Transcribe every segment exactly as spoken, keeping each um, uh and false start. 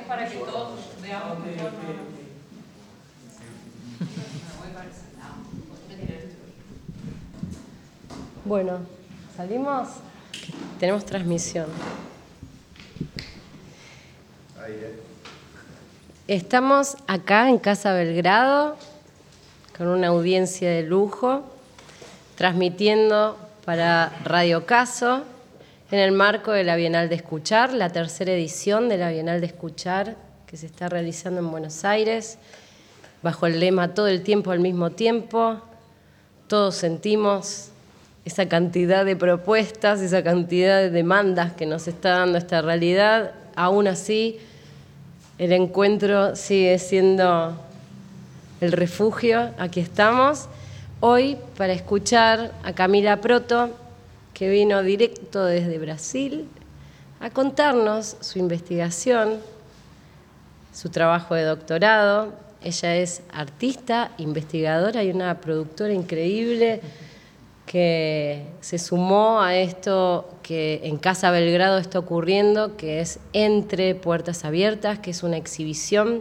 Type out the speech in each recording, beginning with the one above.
es para que todos veamos mejor. Bueno, ¿salimos? Tenemos transmisión. Estamos acá en Casa Belgrado con una audiencia de lujo, transmitiendo para Radio Caso en el marco de la Bienal de Escuchar, la tercera edición de la Bienal de Escuchar que se está realizando en Buenos Aires, bajo el lema Todo el tiempo al mismo tiempo. Todos sentimos esa cantidad de propuestas, esa cantidad de demandas que nos está dando esta realidad. Aún así, el encuentro sigue siendo el refugio. Aquí estamos hoy para escuchar a Camila Proto, que vino directo desde Brasil a contarnos su investigación, su trabajo de doctorado. Ella es artista, investigadora y una productora increíble que se sumó a esto que en Casa Belgrado está ocurriendo, que es Entre Puertas Abiertas, que es una exhibición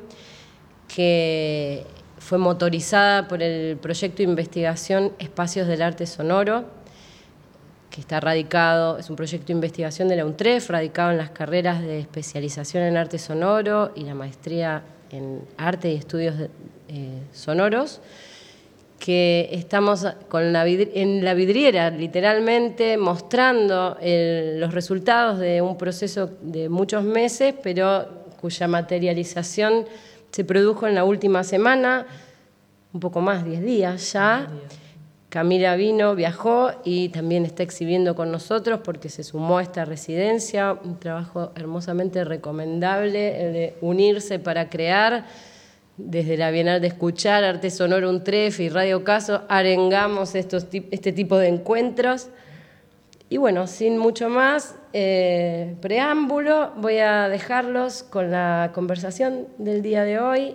que fue motorizada por el proyecto de investigación Espacios del Arte Sonoro, que está radicado, es un proyecto de investigación de la UNTREF, radicado en las carreras de especialización en arte sonoro y la maestría en arte y estudios de, eh, sonoros, que estamos con la en la vidriera, literalmente, mostrando el, los resultados de un proceso de muchos meses, pero cuya materialización se produjo en la última semana, un poco más, diez días ya. Camila vino, viajó y también está exhibiendo con nosotros porque se sumó a esta residencia, un trabajo hermosamente recomendable, el de unirse para crear. Desde la Bienal de Escuchar, Arte Sonoro UNTREF y Radio Caso, arengamos estos, este tipo de encuentros. Y bueno, sin mucho más eh, preámbulo, voy a dejarlos con la conversación del día de hoy,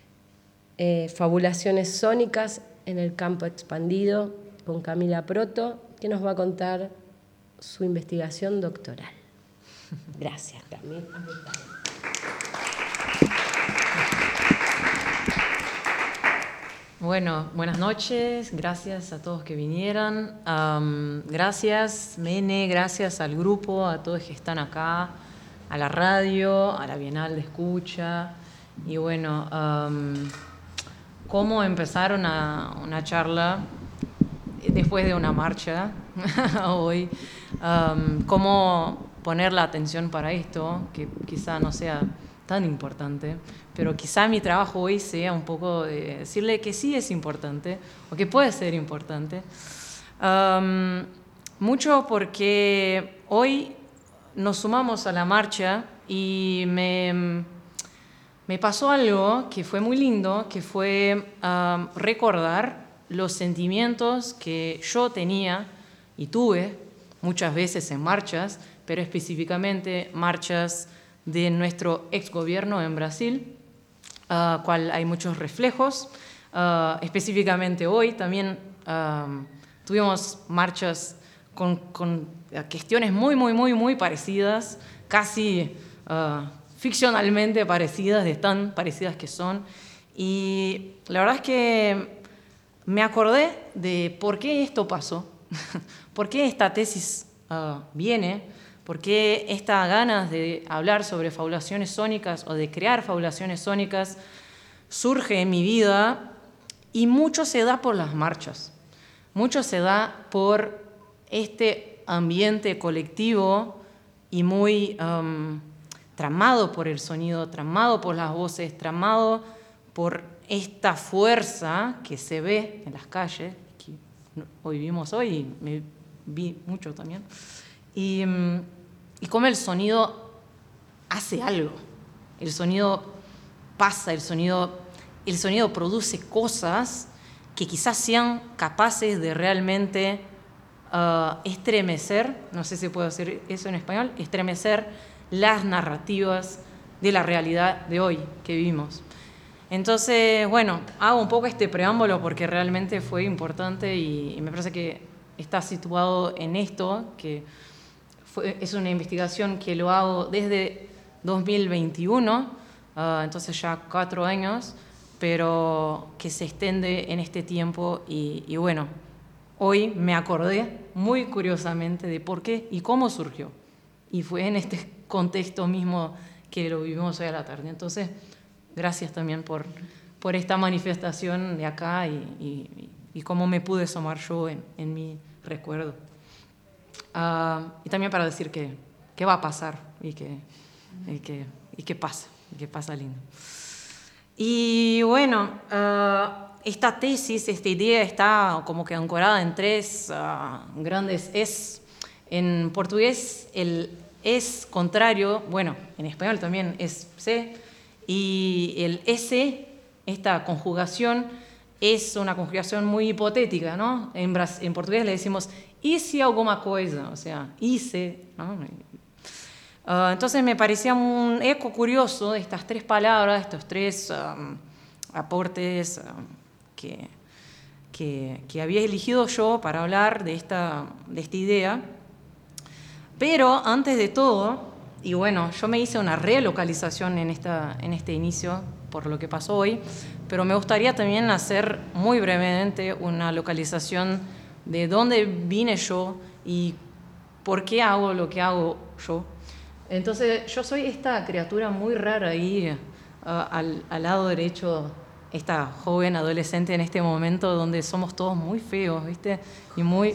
eh, Fabulaciones sónicas en el campo expandido, con Camila Proto, que nos va a contar su investigación doctoral. Gracias, Camila. Bueno, buenas noches, gracias a todos que vinieran, um, gracias Mene, gracias al grupo, a todos que están acá, a la radio, a la Bienal de Escucha, y bueno, um, cómo empezar una, una charla después de una marcha hoy, um, cómo poner la atención para esto, que quizá no sea tan importante, pero quizá mi trabajo hoy sea un poco de decirle que sí es importante, o que puede ser importante. Um, mucho porque hoy nos sumamos a la marcha y me, me pasó algo que fue muy lindo, que fue um, recordar los sentimientos que yo tenía y tuve muchas veces en marchas, pero específicamente marchas de nuestro exgobierno en Brasil, uh, cual hay muchos reflejos. Uh, específicamente hoy también uh, tuvimos marchas con, con cuestiones muy, muy, muy, muy parecidas, casi uh, ficcionalmente parecidas, de tan parecidas que son. Y la verdad es que me acordé de por qué esto pasó, por qué esta tesis uh, viene, ¿por qué estas ganas de hablar sobre fabulaciones sónicas o de crear fabulaciones sónicas surge en mi vida? Y mucho se da por las marchas, mucho se da por este ambiente colectivo y muy um, tramado por el sonido, tramado por las voces, tramado por esta fuerza que se ve en las calles, que hoy vimos hoy y me vi mucho también. Y... Um, Y cómo el sonido hace algo, el sonido pasa, el sonido, el sonido produce cosas que quizás sean capaces de realmente uh, estremecer, no sé si puedo decir eso en español, estremecer las narrativas de la realidad de hoy que vivimos. Entonces, bueno, hago un poco este preámbulo porque realmente fue importante y, y me parece que está situado en esto, que es una investigación que lo hago desde dos mil veintiuno, uh, entonces ya cuatro años, pero que se extiende en este tiempo y, y bueno, hoy me acordé muy curiosamente de por qué y cómo surgió. Y fue en este contexto mismo que lo vivimos hoy a la tarde. Entonces, gracias también por, por esta manifestación de acá y, y, y cómo me pude sumar yo en, en mi recuerdo. Uh, y también para decir que, que va a pasar y que, y que, y que pasa, y que pasa lindo. Y bueno, uh, esta tesis, esta idea está como que ancorada en tres uh, grandes es. En portugués el es contrario, bueno, en español también es se, y el ese, esta conjugación, es una conjugación muy hipotética, ¿no? En, en portugués le decimos hice alguma coisa, o sea, hice, ¿no? Uh, entonces me parecía un eco curioso de estas tres palabras, estos tres um, aportes um, que, que, que había elegido yo para hablar de esta, de esta idea. Pero antes de todo, y bueno, yo me hice una relocalización en, esta, en este inicio por lo que pasó hoy, pero me gustaría también hacer muy brevemente una localización de dónde vine yo y por qué hago lo que hago yo. Entonces, yo soy esta criatura muy rara ahí, uh, al, al lado derecho, esta joven adolescente en este momento donde somos todos muy feos, ¿viste? Y muy...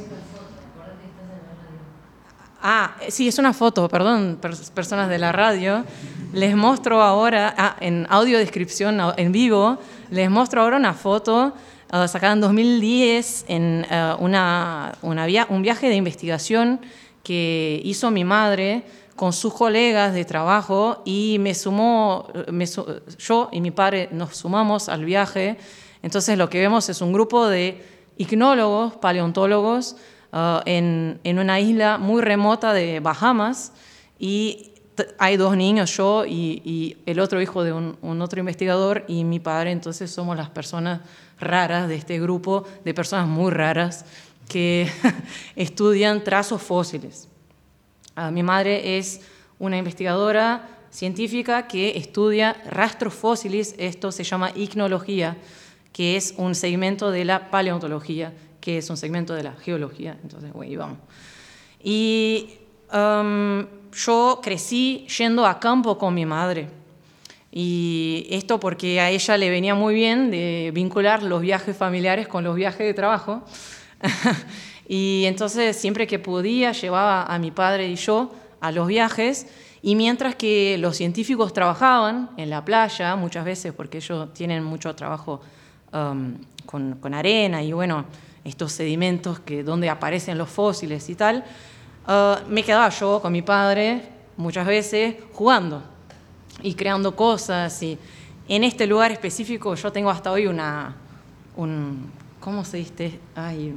Ah, sí, es una foto, perdón, personas de la radio. Les muestro ahora, ah, en audiodescripción en vivo, les muestro ahora una foto uh, sacada en dos mil diez en uh, una, una via- un viaje de investigación que hizo mi madre con sus colegas de trabajo y me sumó, me, yo y mi padre nos sumamos al viaje. Entonces lo que vemos es un grupo de icnólogos, paleontólogos, Uh, en, en una isla muy remota de Bahamas y t- hay dos niños, yo y, y el otro hijo de un, un otro investigador y mi padre. Entonces somos las personas raras de este grupo de personas muy raras que estudian trazos fósiles. Uh, mi madre es una investigadora científica que estudia rastros fósiles. Esto se llama icnología, que es un segmento de la paleontología, que es un segmento de la geología. Entonces, bueno, vamos. Y um, yo crecí yendo a campo con mi madre. Y esto porque a ella le venía muy bien de vincular los viajes familiares con los viajes de trabajo. Y entonces, siempre que podía, llevaba a mi padre y yo a los viajes. Y mientras que los científicos trabajaban en la playa, muchas veces, porque ellos tienen mucho trabajo um, con, con arena y, bueno, estos sedimentos que, donde aparecen los fósiles y tal, uh, me quedaba yo con mi padre muchas veces jugando y creando cosas. Y en este lugar específico yo tengo hasta hoy una... Un, ¿cómo se dice? Ay,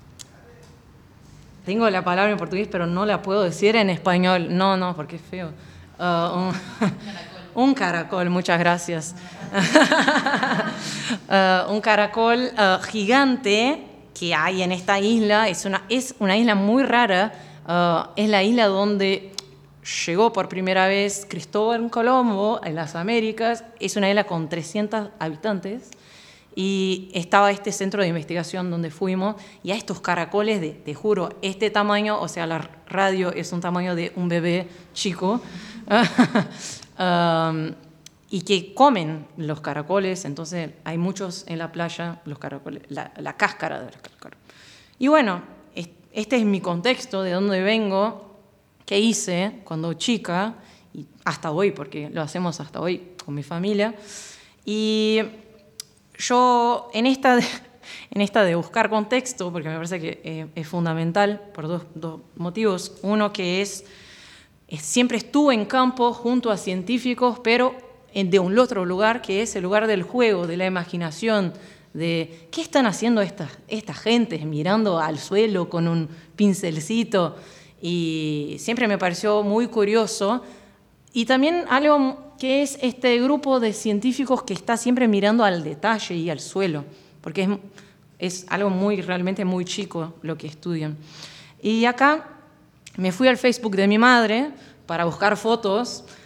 tengo la palabra en portugués, pero no la puedo decir en español. No, no, porque es feo. Uh, un, un caracol, muchas gracias. uh, un caracol uh, gigante que hay en esta isla. Es una, es una isla muy rara. Uh, es la isla donde llegó por primera vez Cristóbal Colombo en las Américas. Es una isla con trescientos habitantes. Y estaba este centro de investigación donde fuimos. Y a estos caracoles, de, te juro, este tamaño, o sea, la radio es un tamaño de un bebé chico. um, y que comen los caracoles. Entonces hay muchos en la playa, los caracoles, la, la cáscara de los caracoles. Y bueno, este es mi contexto, de dónde vengo, qué hice cuando chica, y hasta hoy, porque lo hacemos hasta hoy con mi familia. Y yo en esta de, en esta de buscar contexto, porque me parece que eh, es fundamental por dos, dos motivos. Uno que es, es, siempre estuve en campo junto a científicos, pero de un otro lugar, que es el lugar del juego, de la imaginación, de qué están haciendo estas, estas gentes mirando al suelo con un pincelcito. Y siempre me pareció muy curioso. Y también algo que es este grupo de científicos que está siempre mirando al detalle y al suelo, porque es, es algo muy, realmente muy chico lo que estudian. Y acá me fui al Facebook de mi madre para buscar fotos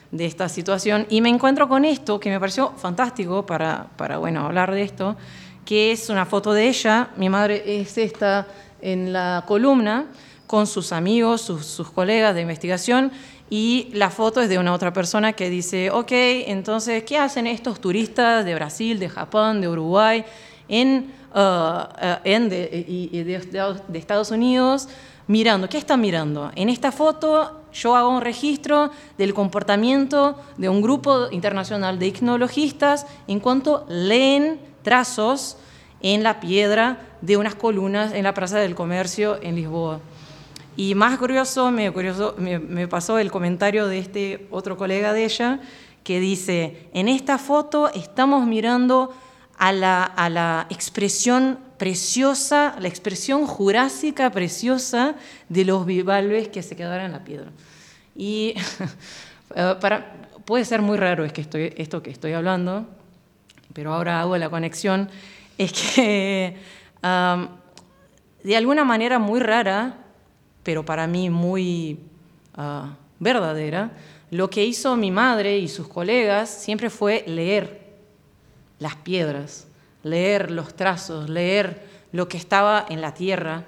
de esta situación. Y me encuentro con esto que me pareció fantástico para, para bueno, hablar de esto, que es una foto de ella. Mi madre es esta en la columna, con sus amigos, sus, sus colegas de investigación, y la foto es de una otra persona que dice, ok, entonces, ¿qué hacen estos turistas de Brasil, de Japón, de Uruguay, en, uh, uh, en de, y, y de, de Estados Unidos, mirando? ¿Qué están mirando? En esta foto yo hago un registro del comportamiento de un grupo internacional de ictinologistas en cuanto leen trazos en la piedra de unas columnas en la Plaza del Comercio en Lisboa. Y más curioso, me, curioso me, me pasó el comentario de este otro colega de ella, que dice, en esta foto estamos mirando a la, a la expresión preciosa, la expresión jurásica preciosa de los bivalves que se quedaron en la piedra. Y para, puede ser muy raro es que estoy, esto que estoy hablando, pero ahora hago la conexión, es que um, de alguna manera muy rara, pero para mí muy uh, verdadera, lo que hizo mi madre y sus colegas siempre fue leer las piedras, leer los trazos, leer lo que estaba en la tierra.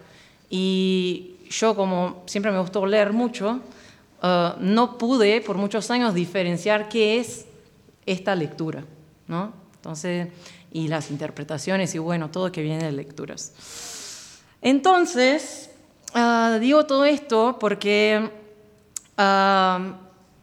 Y yo, como siempre me gustó leer mucho, uh, no pude por muchos años diferenciar qué es esta lectura, ¿no? Entonces, y las interpretaciones y bueno, todo que viene de lecturas. Entonces, Uh, digo todo esto porque uh,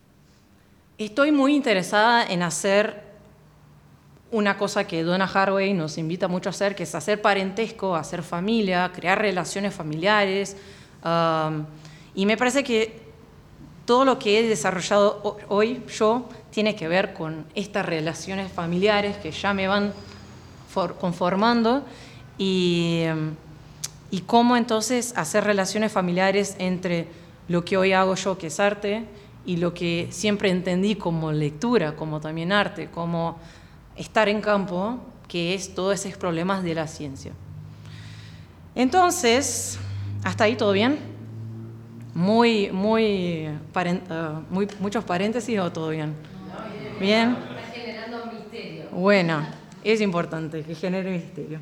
estoy muy interesada en hacer una cosa que Donna Haraway nos invita mucho a hacer, que es hacer parentesco, hacer familia, crear relaciones familiares. Uh, y me parece que todo lo que he desarrollado hoy yo tiene que ver con estas relaciones familiares que ya me van for- conformando y... Um, y cómo entonces hacer relaciones familiares entre lo que hoy hago yo, que es arte, y lo que siempre entendí como lectura, como también arte, como estar en campo, que es todos esos problemas de la ciencia. Entonces, ¿hasta ahí todo bien? Muy, muy, uh, muy muchos paréntesis o todo bien? ¿Bien? Está generando misterio. Bueno, es importante que genere misterio.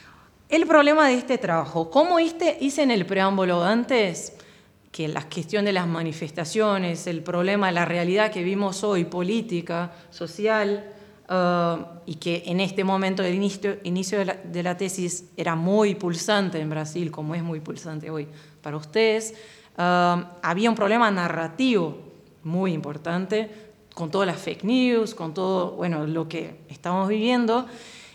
El problema de este trabajo, como hice en el preámbulo antes, que la cuestión de las manifestaciones, el problema de la realidad que vimos hoy, política, social, uh, y que en este momento del inicio, inicio de, la, de la tesis era muy pulsante en Brasil, como es muy pulsante hoy para ustedes, uh, había un problema narrativo muy importante, con todas las fake news, con todo bueno, lo que estamos viviendo.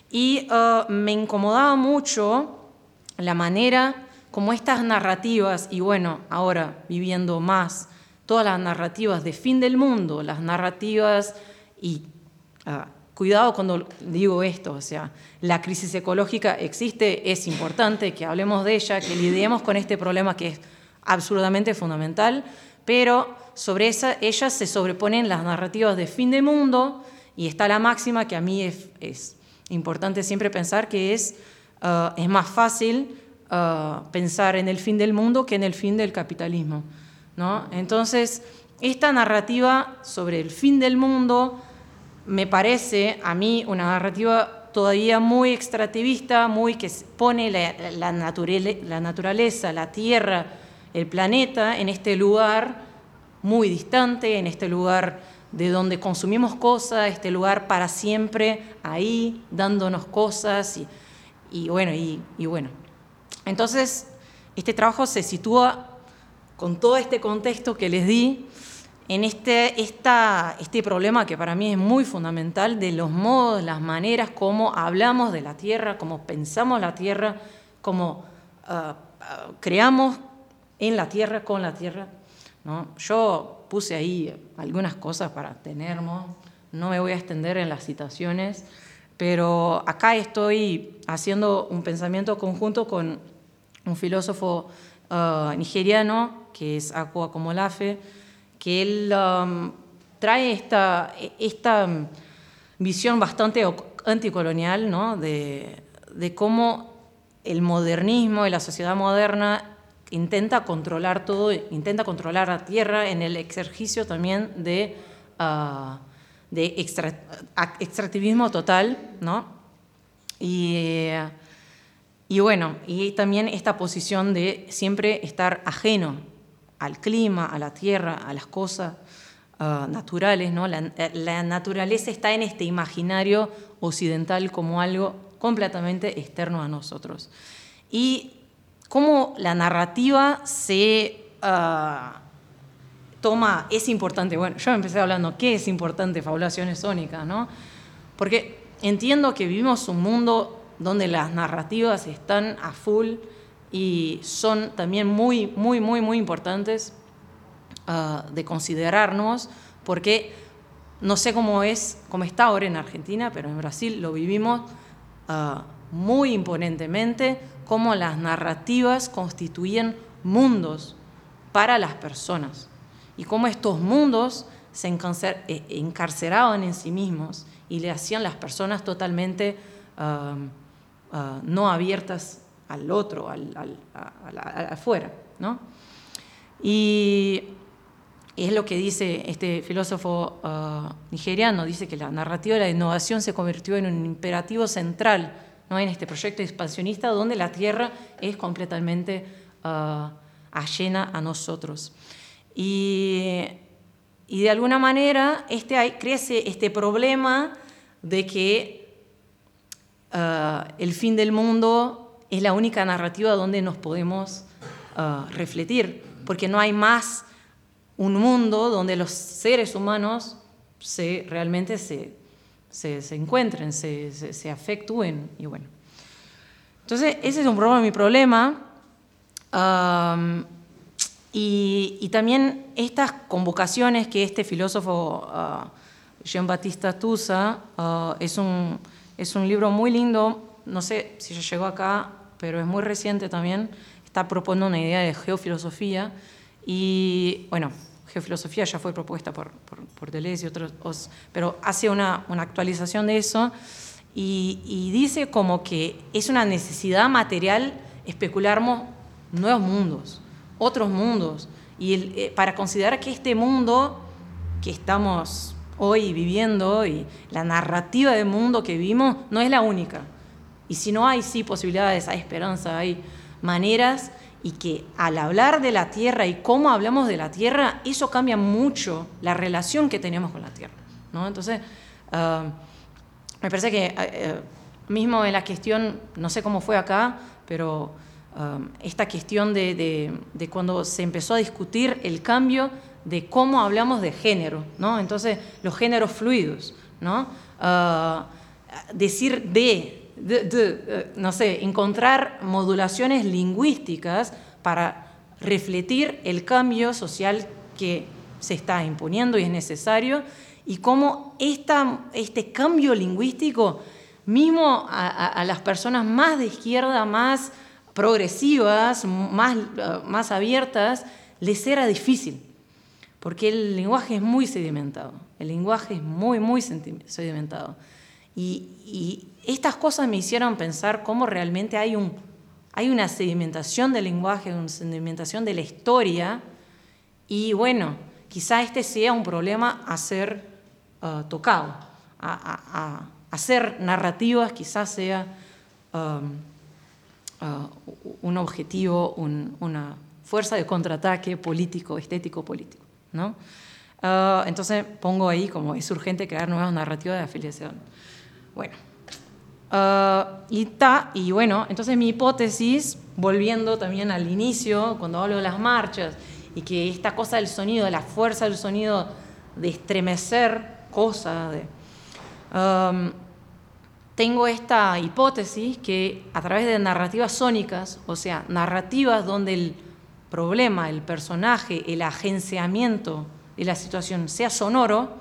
Y uh, me incomodaba mucho la manera como estas narrativas, y bueno, ahora viviendo más, todas las narrativas de fin del mundo, las narrativas, y uh, cuidado cuando digo esto, o sea, la crisis ecológica existe, es importante que hablemos de ella, que lidiemos con este problema que es absurdamente fundamental, pero sobre esa, ellas se sobreponen las narrativas de fin del mundo, y está la máxima que a mí es... es importante siempre pensar que es, uh, es más fácil uh, pensar en el fin del mundo que en el fin del capitalismo, ¿no? Entonces, esta narrativa sobre el fin del mundo me parece a mí una narrativa todavía muy extractivista, muy que pone la, la, naturale, la naturaleza, la tierra, el planeta en este lugar muy distante, en este lugar de donde consumimos cosas, este lugar para siempre ahí, dándonos cosas, y, y, bueno, y, y bueno. Entonces, este trabajo se sitúa con todo este contexto que les di, en este, esta, este problema que para mí es muy fundamental de los modos, las maneras como hablamos de la tierra, cómo pensamos la tierra, cómo uh, uh, creamos en la tierra, con la tierra, ¿no? Yo puse ahí algunas cosas para tenernos, no me voy a extender en las citaciones, pero acá estoy haciendo un pensamiento conjunto con un filósofo uh, nigeriano, que es Akpo Akomolafe, que él um, trae esta, esta visión bastante anticolonial, ¿no? de, de cómo el modernismo y la sociedad moderna intenta controlar todo, intenta controlar la tierra en el ejercicio también de uh, de extra, extractivismo total, ¿no? Y, y bueno, y también esta posición de siempre estar ajeno al clima, a la tierra, a las cosas uh, naturales, ¿no? La, la naturaleza está en este imaginario occidental como algo completamente externo a nosotros. Y cómo la narrativa se uh, toma, es importante. Bueno, yo empecé hablando, ¿qué es importante Fabulaciones Sónicas, ¿no? Porque entiendo que vivimos un mundo donde las narrativas están a full y son también muy, muy, muy, muy importantes uh, de considerarnos, porque no sé cómo es, cómo está ahora en Argentina, pero en Brasil lo vivimos uh, muy imponentemente, cómo las narrativas constituyen mundos para las personas y cómo estos mundos se encarceraban en sí mismos y le hacían las personas totalmente uh, uh, no abiertas al otro, al, al, al, al afuera, ¿no? Y es lo que dice este filósofo uh, nigeriano, dice que la narrativa de la innovación se convirtió en un imperativo central, ¿no? En este proyecto expansionista donde la tierra es completamente uh, ajena a nosotros. Y, y de alguna manera este, hay, crece este problema de que uh, el fin del mundo es la única narrativa donde nos podemos uh, refletir, porque no hay más un mundo donde los seres humanos se, realmente se, se, se encuentren, se, se, se afectúen. Y bueno. Entonces, ese es un problema, mi problema. Um, y, y también estas convocaciones que este filósofo uh, Jean-Baptiste Tusa, uh, es, un, es un libro muy lindo, no sé si ya llegó acá, pero es muy reciente también, está proponiendo una idea de geofilosofía. Y bueno, geofilosofía ya fue propuesta por, por, por Deleuze y otros, pero hace una, una actualización de eso y, y dice como que es una necesidad material especularmos nuevos mundos, otros mundos, y el, eh, para considerar que este mundo que estamos hoy viviendo y la narrativa del mundo que vivimos no es la única. Y si no hay sí posibilidades, hay esperanza, hay maneras. Y que al hablar de la tierra y cómo hablamos de la tierra, eso cambia mucho la relación que tenemos con la tierra, ¿no? Entonces, uh, me parece que uh, mismo en la cuestión, no sé cómo fue acá, pero uh, esta cuestión de, de, de cuando se empezó a discutir el cambio de cómo hablamos de género, ¿no? Entonces, los géneros fluidos, ¿no? Uh, decir de... De, de, no sé, encontrar modulaciones lingüísticas para refletir el cambio social que se está imponiendo y es necesario, y cómo esta, este cambio lingüístico, mismo a, a, a las personas más de izquierda, más progresivas, más, más abiertas, les era difícil, porque el lenguaje es muy sedimentado, el lenguaje es muy, muy sedimentado. Y, y estas cosas me hicieron pensar cómo realmente hay, un, hay una sedimentación del lenguaje, una sedimentación de la historia, y bueno, quizá este sea un problema a ser uh, tocado, a, a, a hacer narrativas quizás sea um, uh, un objetivo, un, una fuerza de contraataque político, estético político, ¿no? Uh, entonces pongo ahí como es urgente crear nuevas narrativas de afiliación. Bueno, uh, y, ta, y bueno, entonces mi hipótesis, volviendo también al inicio, cuando hablo de las marchas, y que esta cosa del sonido, de la fuerza del sonido, de estremecer cosas, de, um, tengo esta hipótesis que a través de narrativas sónicas, o sea, narrativas donde el problema, el personaje, el agenciamiento de la situación sea sonoro,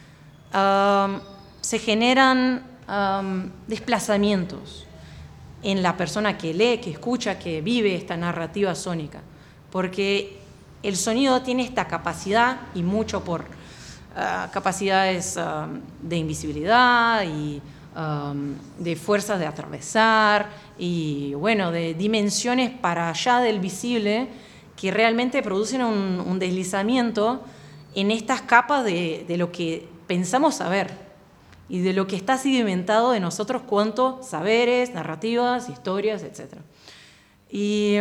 um, se generan Um, desplazamientos en la persona que lee, que escucha, que vive esta narrativa sónica, porque el sonido tiene esta capacidad, y mucho por uh, capacidades um, de invisibilidad y um, de fuerzas de atravesar y bueno, de dimensiones para allá del visible, que realmente producen un, un deslizamiento en estas capas de, de lo que pensamos saber y de lo que está sedimentado de nosotros cuanto saberes, narrativas, historias, etcétera. Y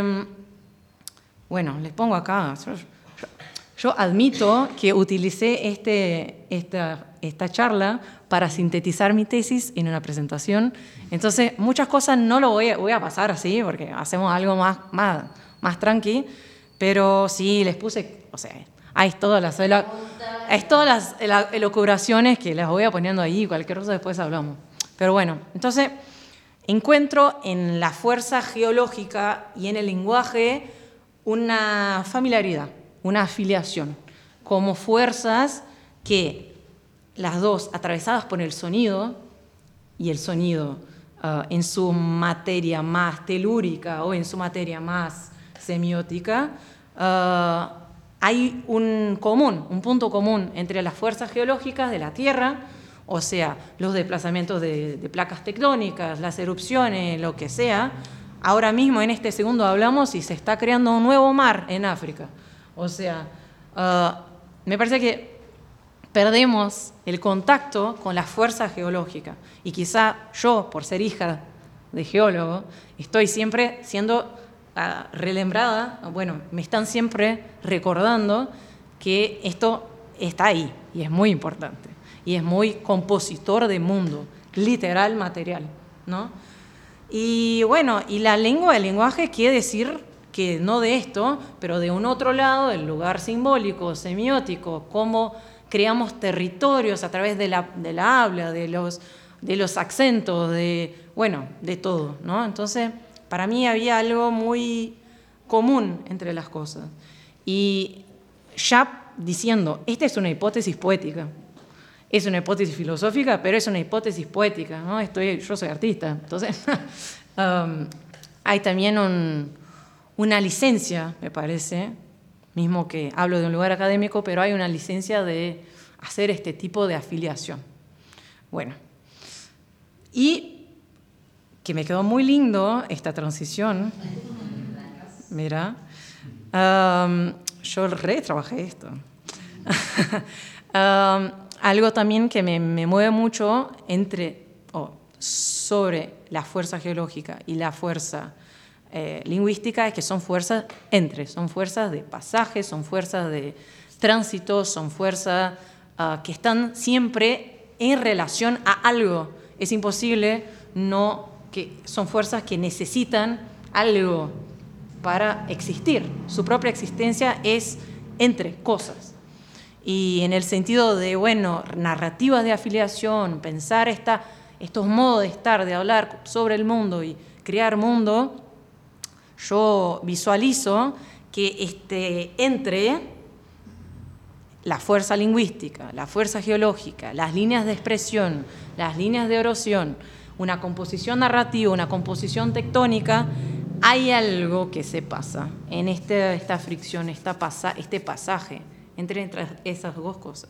bueno, les pongo acá. Yo, yo, yo admito que utilicé este, esta, esta charla para sintetizar mi tesis en una presentación. Entonces, muchas cosas no lo voy a, voy a pasar así, porque hacemos algo más, más, más tranqui. Pero sí, les puse, o sea, hay todas las, hay todas las elucubraciones que las voy a poniendo ahí, cualquier cosa después hablamos. Pero bueno, entonces encuentro en la fuerza geológica y en el lenguaje una familiaridad, una afiliación, como fuerzas que las dos atravesadas por el sonido, y el sonido uh, en su materia más telúrica o en su materia más semiótica, uh, hay un común, un punto común entre las fuerzas geológicas de la Tierra, o sea, los desplazamientos de, de placas tectónicas, las erupciones, lo que sea. Ahora mismo, en este segundo, hablamos y se está creando un nuevo mar en África. O sea, uh, me parece que perdemos el contacto con la fuerza geológica. Y quizá yo, por ser hija de geólogo, estoy siempre siendo uh, relembrada, bueno, me están siempre recordando que esto está ahí y es muy importante. Y es muy compositor de mundo, literal, material, ¿no? Y bueno, y la lengua, el lenguaje quiere decir que no de esto, pero de un otro lado, el lugar simbólico, semiótico, cómo creamos territorios a través de la, de la habla, de los, de los acentos, de, bueno, de todo, ¿no? Entonces, para mí había algo muy común entre las cosas. Y ya diciendo, esta es una hipótesis poética, es una hipótesis filosófica, pero es una hipótesis poética, ¿no? Estoy, yo soy artista, entonces um, hay también un, una licencia, me parece, mismo que hablo de un lugar académico, pero hay una licencia de hacer este tipo de afiliación. Bueno, y que me quedó muy lindo esta transición, mira, um, yo re trabajé esto. um, Algo también que me, me mueve mucho entre, oh, sobre la fuerza geológica y la fuerza eh, lingüística es que son fuerzas entre, son fuerzas de pasaje, son fuerzas de tránsito, son fuerzas uh, que están siempre en relación a algo. Es imposible no, que son fuerzas que necesitan algo para existir. Su propia existencia es entre cosas. Y en el sentido de, bueno, narrativas de afiliación, pensar esta, estos modos de estar, de hablar sobre el mundo y crear mundo, yo visualizo que este, entre la fuerza lingüística, la fuerza geológica, las líneas de expresión, las líneas de erosión, una composición narrativa, una composición tectónica, hay algo que se pasa en este, esta fricción, esta pasa, este pasaje entre, entre esas dos cosas.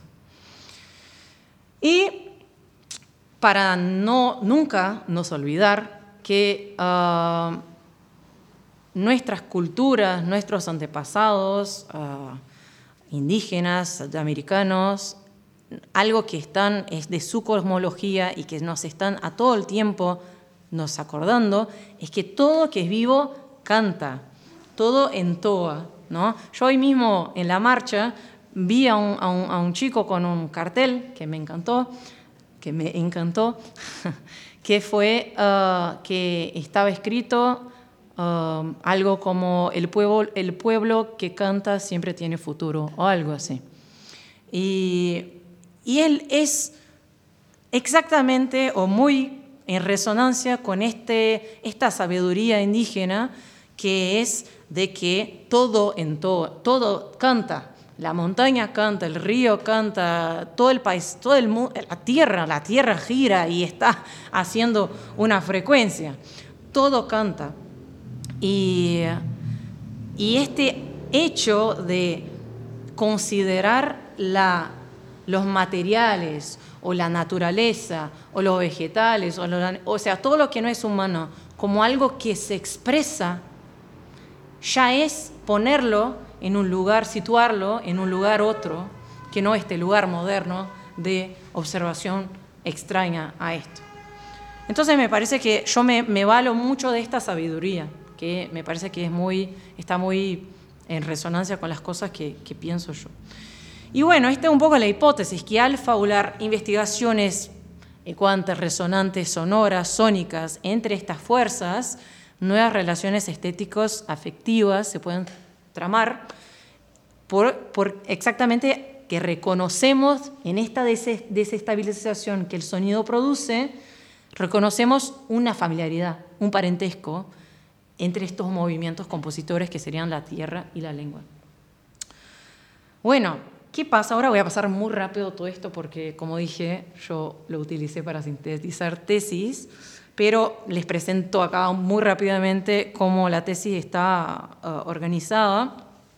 Y para no, nunca nos olvidar que uh, nuestras culturas, nuestros antepasados uh, indígenas, americanos, algo que están es de su cosmología y que nos están a todo el tiempo nos acordando, es que todo que es vivo canta, todo entoa, ¿no? Yo hoy mismo en la marcha vi a un, a un, a un chico con un cartel que me encantó, que me encantó, que fue uh, que estaba escrito uh, algo como el pueblo, el pueblo que canta siempre tiene futuro, o algo así. Y, y él es exactamente o muy en resonancia con este, esta sabiduría indígena que es de que todo en todo, todo canta. La montaña canta, el río canta, todo el país, todo el mundo, la tierra, la tierra gira y está haciendo una frecuencia. Todo canta. Y, y este hecho de considerar la, los materiales o la naturaleza o los vegetales, o, lo, o sea, todo lo que no es humano, como algo que se expresa, ya es ponerlo en un lugar, situarlo en un lugar otro, que no este lugar moderno de observación extraña a esto. Entonces me parece que yo me, me valo mucho de esta sabiduría, que me parece que es muy, está muy en resonancia con las cosas que, que pienso yo. Y bueno, esta es un poco la hipótesis, que al fabular investigaciones ecuantes, resonantes, sonoras, sónicas, entre estas fuerzas, nuevas relaciones estéticas, afectivas se pueden tramar por, por exactamente que reconocemos en esta des- desestabilización que el sonido produce, reconocemos una familiaridad, un parentesco entre estos movimientos compositores que serían la tierra y la lengua. Bueno, ¿qué pasa? Ahora voy a pasar muy rápido todo esto porque, como dije, yo lo utilicé para sintetizar tesis, pero les presento acá muy rápidamente cómo la tesis está uh, organizada.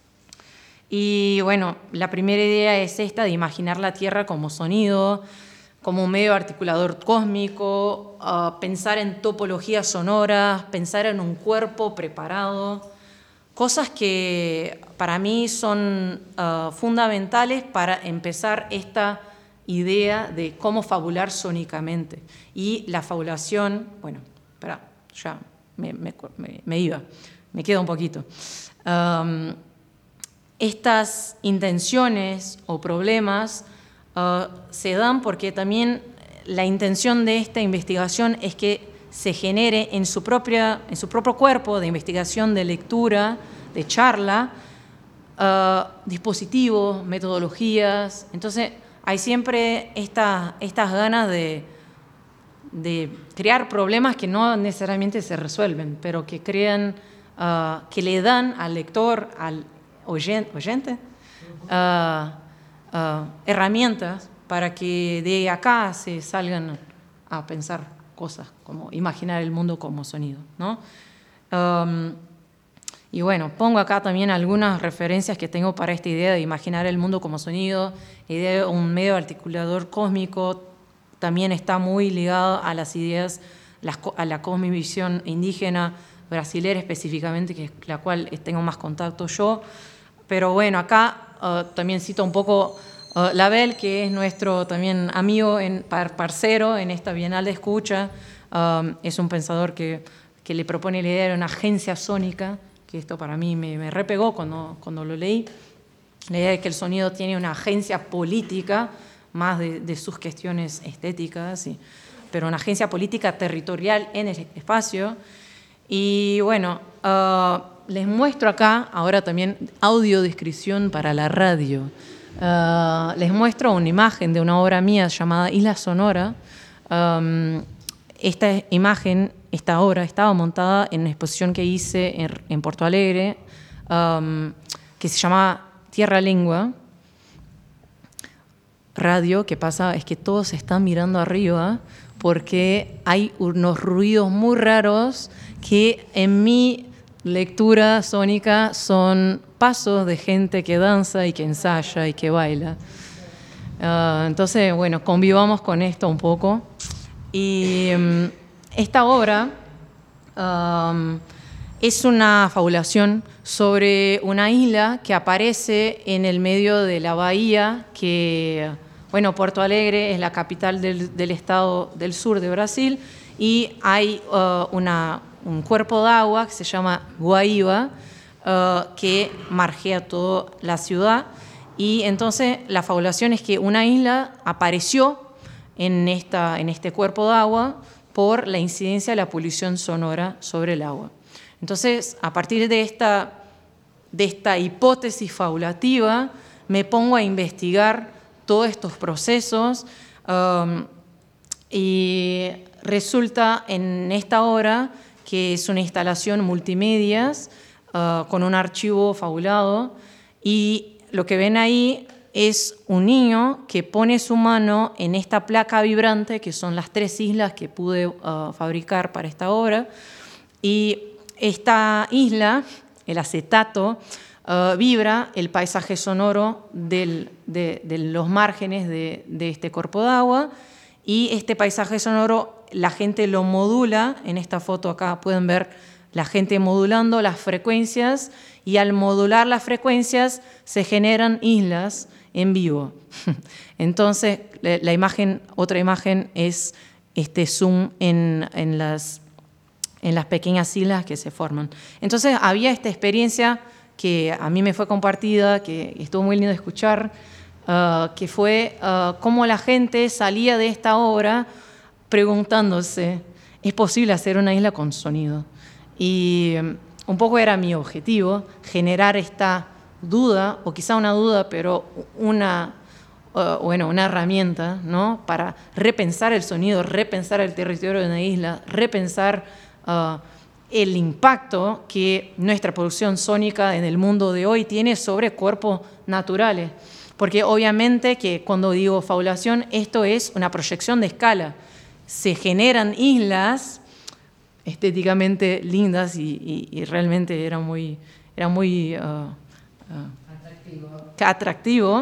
Y bueno, la primera idea es esta de imaginar la Tierra como sonido, como un medio articulador cósmico, uh, pensar en topologías sonoras, pensar en un cuerpo preparado, cosas que para mí son uh, fundamentales para empezar esta idea de cómo fabular sónicamente. Y la fabulación, bueno, espera, ya me, me, me iba, me queda un poquito. Um, estas intenciones o problemas Uh, se dan porque también la intención de esta investigación es que se genere en su, propia, en su propio cuerpo de investigación, de lectura, de charla, uh, dispositivos, metodologías. Entonces hay siempre esta, estas ganas de, de crear problemas que no necesariamente se resuelven, pero que crean, uh, que le dan al lector, al oyente, oyente uh, Uh, herramientas para que de acá se salgan a pensar cosas, como imaginar el mundo como sonido, ¿no? Um, y bueno, pongo acá también algunas referencias que tengo para esta idea de imaginar el mundo como sonido. La idea de un medio articulador cósmico también está muy ligada a las ideas, las, a la cosmovisión indígena brasilera específicamente, que es la cual tengo más contacto yo. Pero bueno, acá Uh, también cito un poco uh, Label, que es nuestro también amigo, en, par, parcero en esta Bienal de Escucha. Um, es un pensador que, que le propone la idea de una agencia sónica, que esto para mí me, me repegó cuando, cuando lo leí. La idea de que el sonido tiene una agencia política, más de, de sus cuestiones estéticas, y, pero una agencia política territorial en el espacio. Y bueno, uh, les muestro acá, ahora también audiodescripción para la radio. Uh, les muestro una imagen de una obra mía llamada Isla Sonora. Um, esta imagen, esta obra, estaba montada en una exposición que hice en, en Porto Alegre, um, que se llama Tierra Lengua. Radio, ¿qué pasa? Es que todos se están mirando arriba porque hay unos ruidos muy raros que en mi lectura sónica son pasos de gente que danza y que ensaya y que baila. Uh, entonces, bueno, convivamos con esto un poco. Y um, esta obra um, es una fabulación sobre una isla que aparece en el medio de la bahía que, bueno, Porto Alegre es la capital del, del estado del sur de Brasil y hay uh, una... un cuerpo de agua que se llama Guaíba, uh, que margea toda la ciudad. Y entonces la fabulación es que una isla apareció en, esta, en este cuerpo de agua por la incidencia de la polución sonora sobre el agua. Entonces, a partir de esta, de esta hipótesis fabulativa, me pongo a investigar todos estos procesos um, y resulta en esta obra que es una instalación multimedias uh, con un archivo fabulado, y lo que ven ahí es un niño que pone su mano en esta placa vibrante, que son las tres islas que pude uh, fabricar para esta obra, y esta isla, el acetato, uh, vibra el paisaje sonoro del, de, de los márgenes de, de este cuerpo de agua, y este paisaje sonoro la gente lo modula. En esta foto acá pueden ver la gente modulando las frecuencias y al modular las frecuencias se generan islas en vivo. Entonces, la, la imagen, otra imagen es este zoom en, en, las, en las pequeñas islas que se forman. Entonces, había esta experiencia que a mí me fue compartida, que estuvo muy lindo de escuchar, uh, que fue uh, cómo la gente salía de esta obra preguntándose, ¿es posible hacer una isla con sonido? Y um, un poco era mi objetivo, generar esta duda, o quizá una duda, pero una, uh, bueno, una herramienta, ¿no?, para repensar el sonido, repensar el territorio de una isla, repensar uh, el impacto que nuestra producción sónica en el mundo de hoy tiene sobre cuerpos naturales. Porque obviamente que cuando digo fabulación, esto es una proyección de escala. Se generan islas estéticamente lindas y, y, y realmente era muy, era muy uh, uh, atractivo, atractivo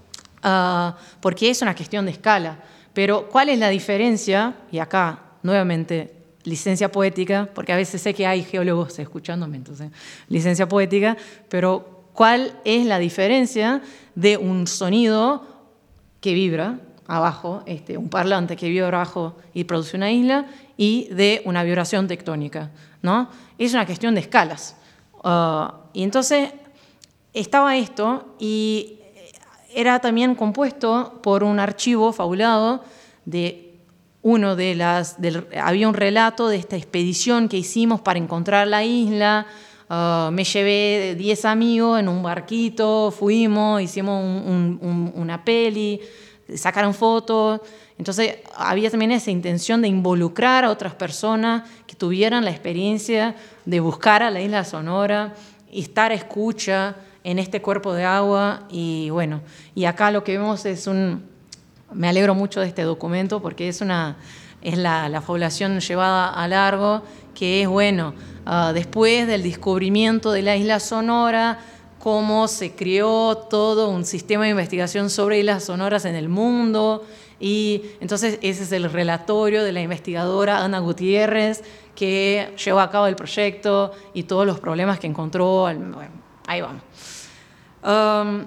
uh, porque es una cuestión de escala. Pero ¿cuál es la diferencia? Y acá, nuevamente, licencia poética, porque a veces sé que hay geólogos escuchándome, entonces, licencia poética, pero ¿cuál es la diferencia de un sonido que vibra abajo, este, un parlante que vibra abajo y produce una isla, y de una vibración tectónica, ¿no? Es una cuestión de escalas. Uh, y entonces estaba esto, y era también compuesto por un archivo fabulado de uno de las, del, había un relato de esta expedición que hicimos para encontrar la isla. Uh, me llevé diez amigos en un barquito, fuimos, hicimos un, un, una peli, sacaron fotos. Entonces había también esa intención de involucrar a otras personas que tuvieran la experiencia de buscar a la isla Sonora y estar a escucha en este cuerpo de agua. Y bueno, y acá lo que vemos es un... Me alegro mucho de este documento porque es, una, es la, la fabulación llevada a largo, que es, bueno, uh, después del descubrimiento de la isla Sonora, cómo se creó todo un sistema de investigación sobre islas sonoras en el mundo. Y entonces ese es el relatorio de la investigadora Ana Gutiérrez, que llevó a cabo el proyecto y todos los problemas que encontró. Bueno, ahí vamos. Um,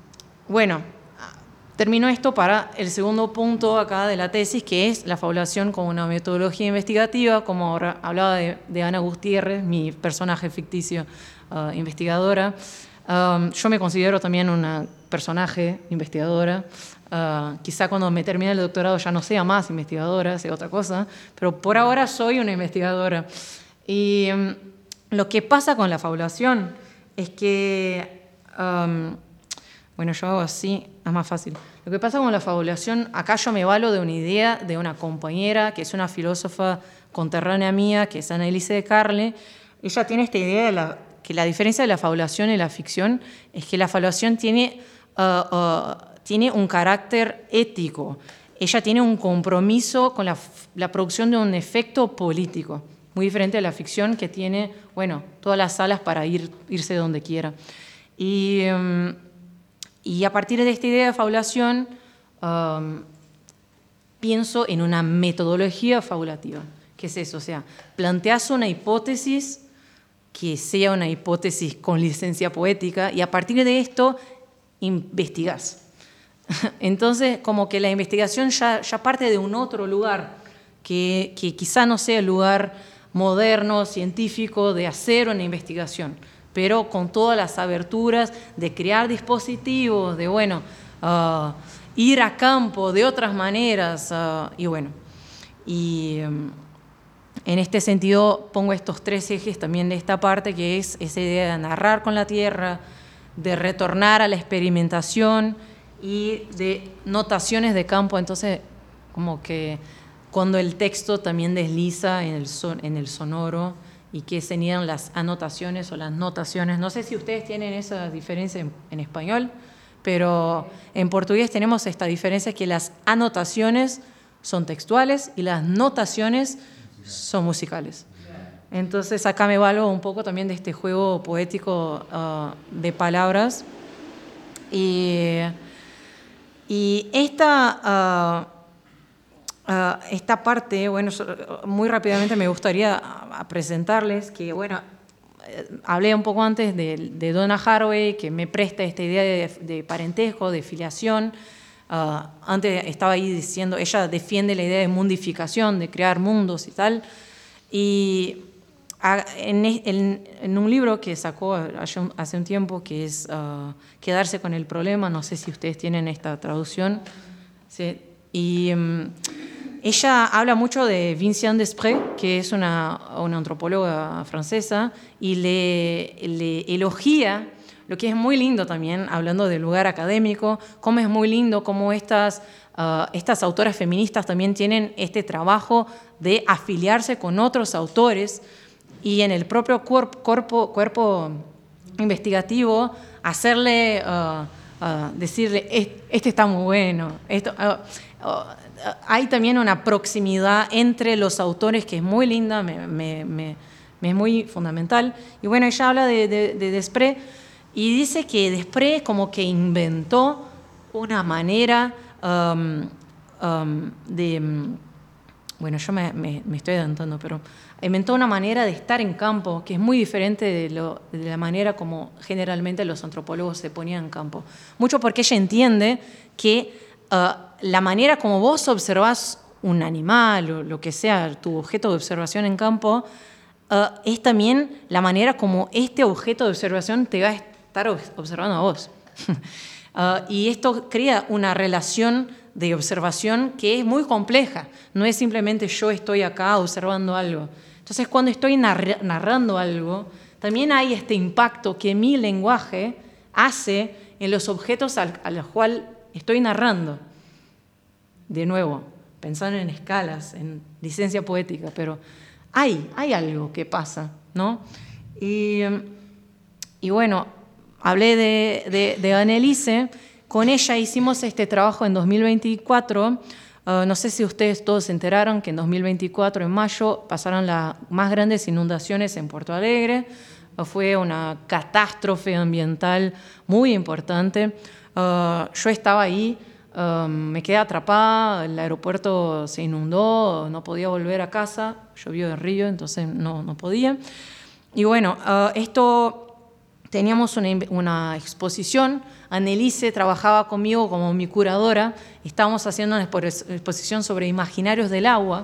bueno. Termino esto para el segundo punto acá de la tesis, que es la fabulación como una metodología investigativa, como hablaba de, de Ana Gutiérrez, mi personaje ficticio, uh, investigadora. Um, yo me considero también una personaje investigadora. Uh, quizá cuando me termine el doctorado ya no sea más investigadora, sea otra cosa, pero por ahora soy una investigadora. Y um, lo que pasa con la fabulación es que... Um, Bueno, yo hago así, es más fácil. Lo que pasa con la fabulación, acá yo me valo de una idea de una compañera que es una filósofa conterránea mía, que es Anneliese de Carle. Ella tiene esta idea de la, que la diferencia de la fabulación y la ficción es que la fabulación tiene, uh, uh, tiene un carácter ético. Ella tiene un compromiso con la, la producción de un efecto político, muy diferente a la ficción, que tiene, bueno, todas las alas para ir, irse donde quiera. Y... Um, Y a partir de esta idea de fabulación, um, pienso en una metodología fabulativa. ¿Qué es eso? O sea, planteas una hipótesis que sea una hipótesis con licencia poética y a partir de esto investigás. Entonces, como que la investigación ya, ya parte de un otro lugar, que, que quizá no sea el lugar moderno, científico, de hacer una investigación, pero con todas las aberturas de crear dispositivos, de, bueno, uh, ir a campo de otras maneras, uh, y bueno, y um, en este sentido pongo estos tres ejes también de esta parte, que es esa idea de narrar con la tierra, de retornar a la experimentación y de notaciones de campo. Entonces, como que cuando el texto también desliza en el, son, en el sonoro, y qué serían las anotaciones o las notaciones. No sé si ustedes tienen esa diferencia en, en español, pero en portugués tenemos esta diferencia, que las anotaciones son textuales y las notaciones son musicales. Entonces acá me valgo un poco también de este juego poético uh, de palabras. Y, y esta... Uh, Uh, esta parte, bueno, muy rápidamente me gustaría presentarles que, bueno, hablé un poco antes de, de Donna Haraway, que me presta esta idea de, de parentesco, de filiación. Uh, antes estaba ahí diciendo, ella defiende la idea de mundificación, de crear mundos y tal. Y en, en, en un libro que sacó hace un, hace un tiempo, que es uh, Quedarse con el problema, no sé si ustedes tienen esta traducción, ¿sí? Y um, ella habla mucho de Vinciane Desprez, que es una, una antropóloga francesa, y le, le elogia, lo que es muy lindo también, hablando del lugar académico, cómo es muy lindo cómo estas, uh, estas autoras feministas también tienen este trabajo de afiliarse con otros autores y en el propio cuerpo, cuerpo, cuerpo investigativo hacerle, uh, uh, decirle, este está muy bueno, esto... Uh, uh, hay también una proximidad entre los autores que es muy linda, me, me, me, me es muy fundamental. Y bueno, ella habla de, de, de Desprez y dice que Desprez como que inventó una manera um, um, de... Bueno, yo me, me, me estoy adelantando, pero inventó una manera de estar en campo que es muy diferente de, lo, de la manera como generalmente los antropólogos se ponían en campo. Mucho porque ella entiende que uh, la manera como vos observás un animal o lo que sea, tu objeto de observación en campo, uh, es también la manera como este objeto de observación te va a estar observando a vos. uh, y esto crea una relación de observación que es muy compleja. No es simplemente yo estoy acá observando algo. Entonces, cuando estoy narr- narrando algo, también hay este impacto que mi lenguaje hace en los objetos al, a los cuales estoy narrando. De nuevo, pensando en escalas, en licencia poética, pero hay, hay algo que pasa, ¿no? Y, y bueno, hablé de, de, de Anneliese. Con ella hicimos este trabajo en dos mil veinticuatro. Uh, no sé si ustedes todos se enteraron que en dos mil veinticuatro, en mayo, pasaron las más grandes inundaciones en Porto Alegre. Uh, fue una catástrofe ambiental muy importante. Uh, yo estaba ahí. Um, me quedé atrapada, el aeropuerto se inundó, no podía volver a casa, llovió en Río, entonces no, no podía. Y bueno, uh, esto, teníamos una, una exposición, Anneliese trabajaba conmigo como mi curadora, estábamos haciendo una exposición sobre imaginarios del agua,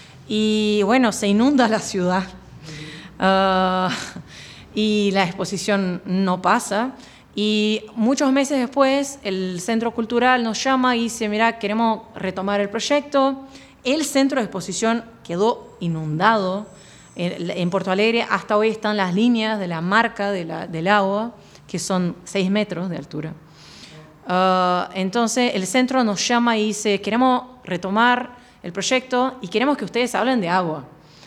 y bueno, se inunda la ciudad, uh, y la exposición no pasa. Y muchos meses después, el Centro Cultural nos llama y dice, mira, queremos retomar el proyecto. El centro de exposición quedó inundado. En Porto Alegre hasta hoy están las líneas de la marca de la, del agua, que son seis metros de altura. Uh, entonces, el centro nos llama y dice, queremos retomar el proyecto y queremos que ustedes hablen de agua.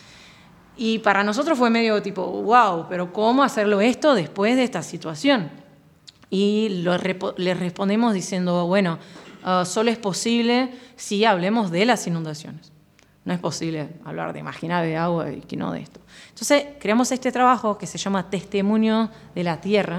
Y para nosotros fue medio tipo, wow, pero ¿cómo hacerlo esto después de esta situación? Y lo, le respondemos diciendo, bueno, uh, solo es posible si hablemos de las inundaciones. No es posible hablar de imaginar de agua y que no de esto. Entonces, creamos este trabajo que se llama Testimonio de la Tierra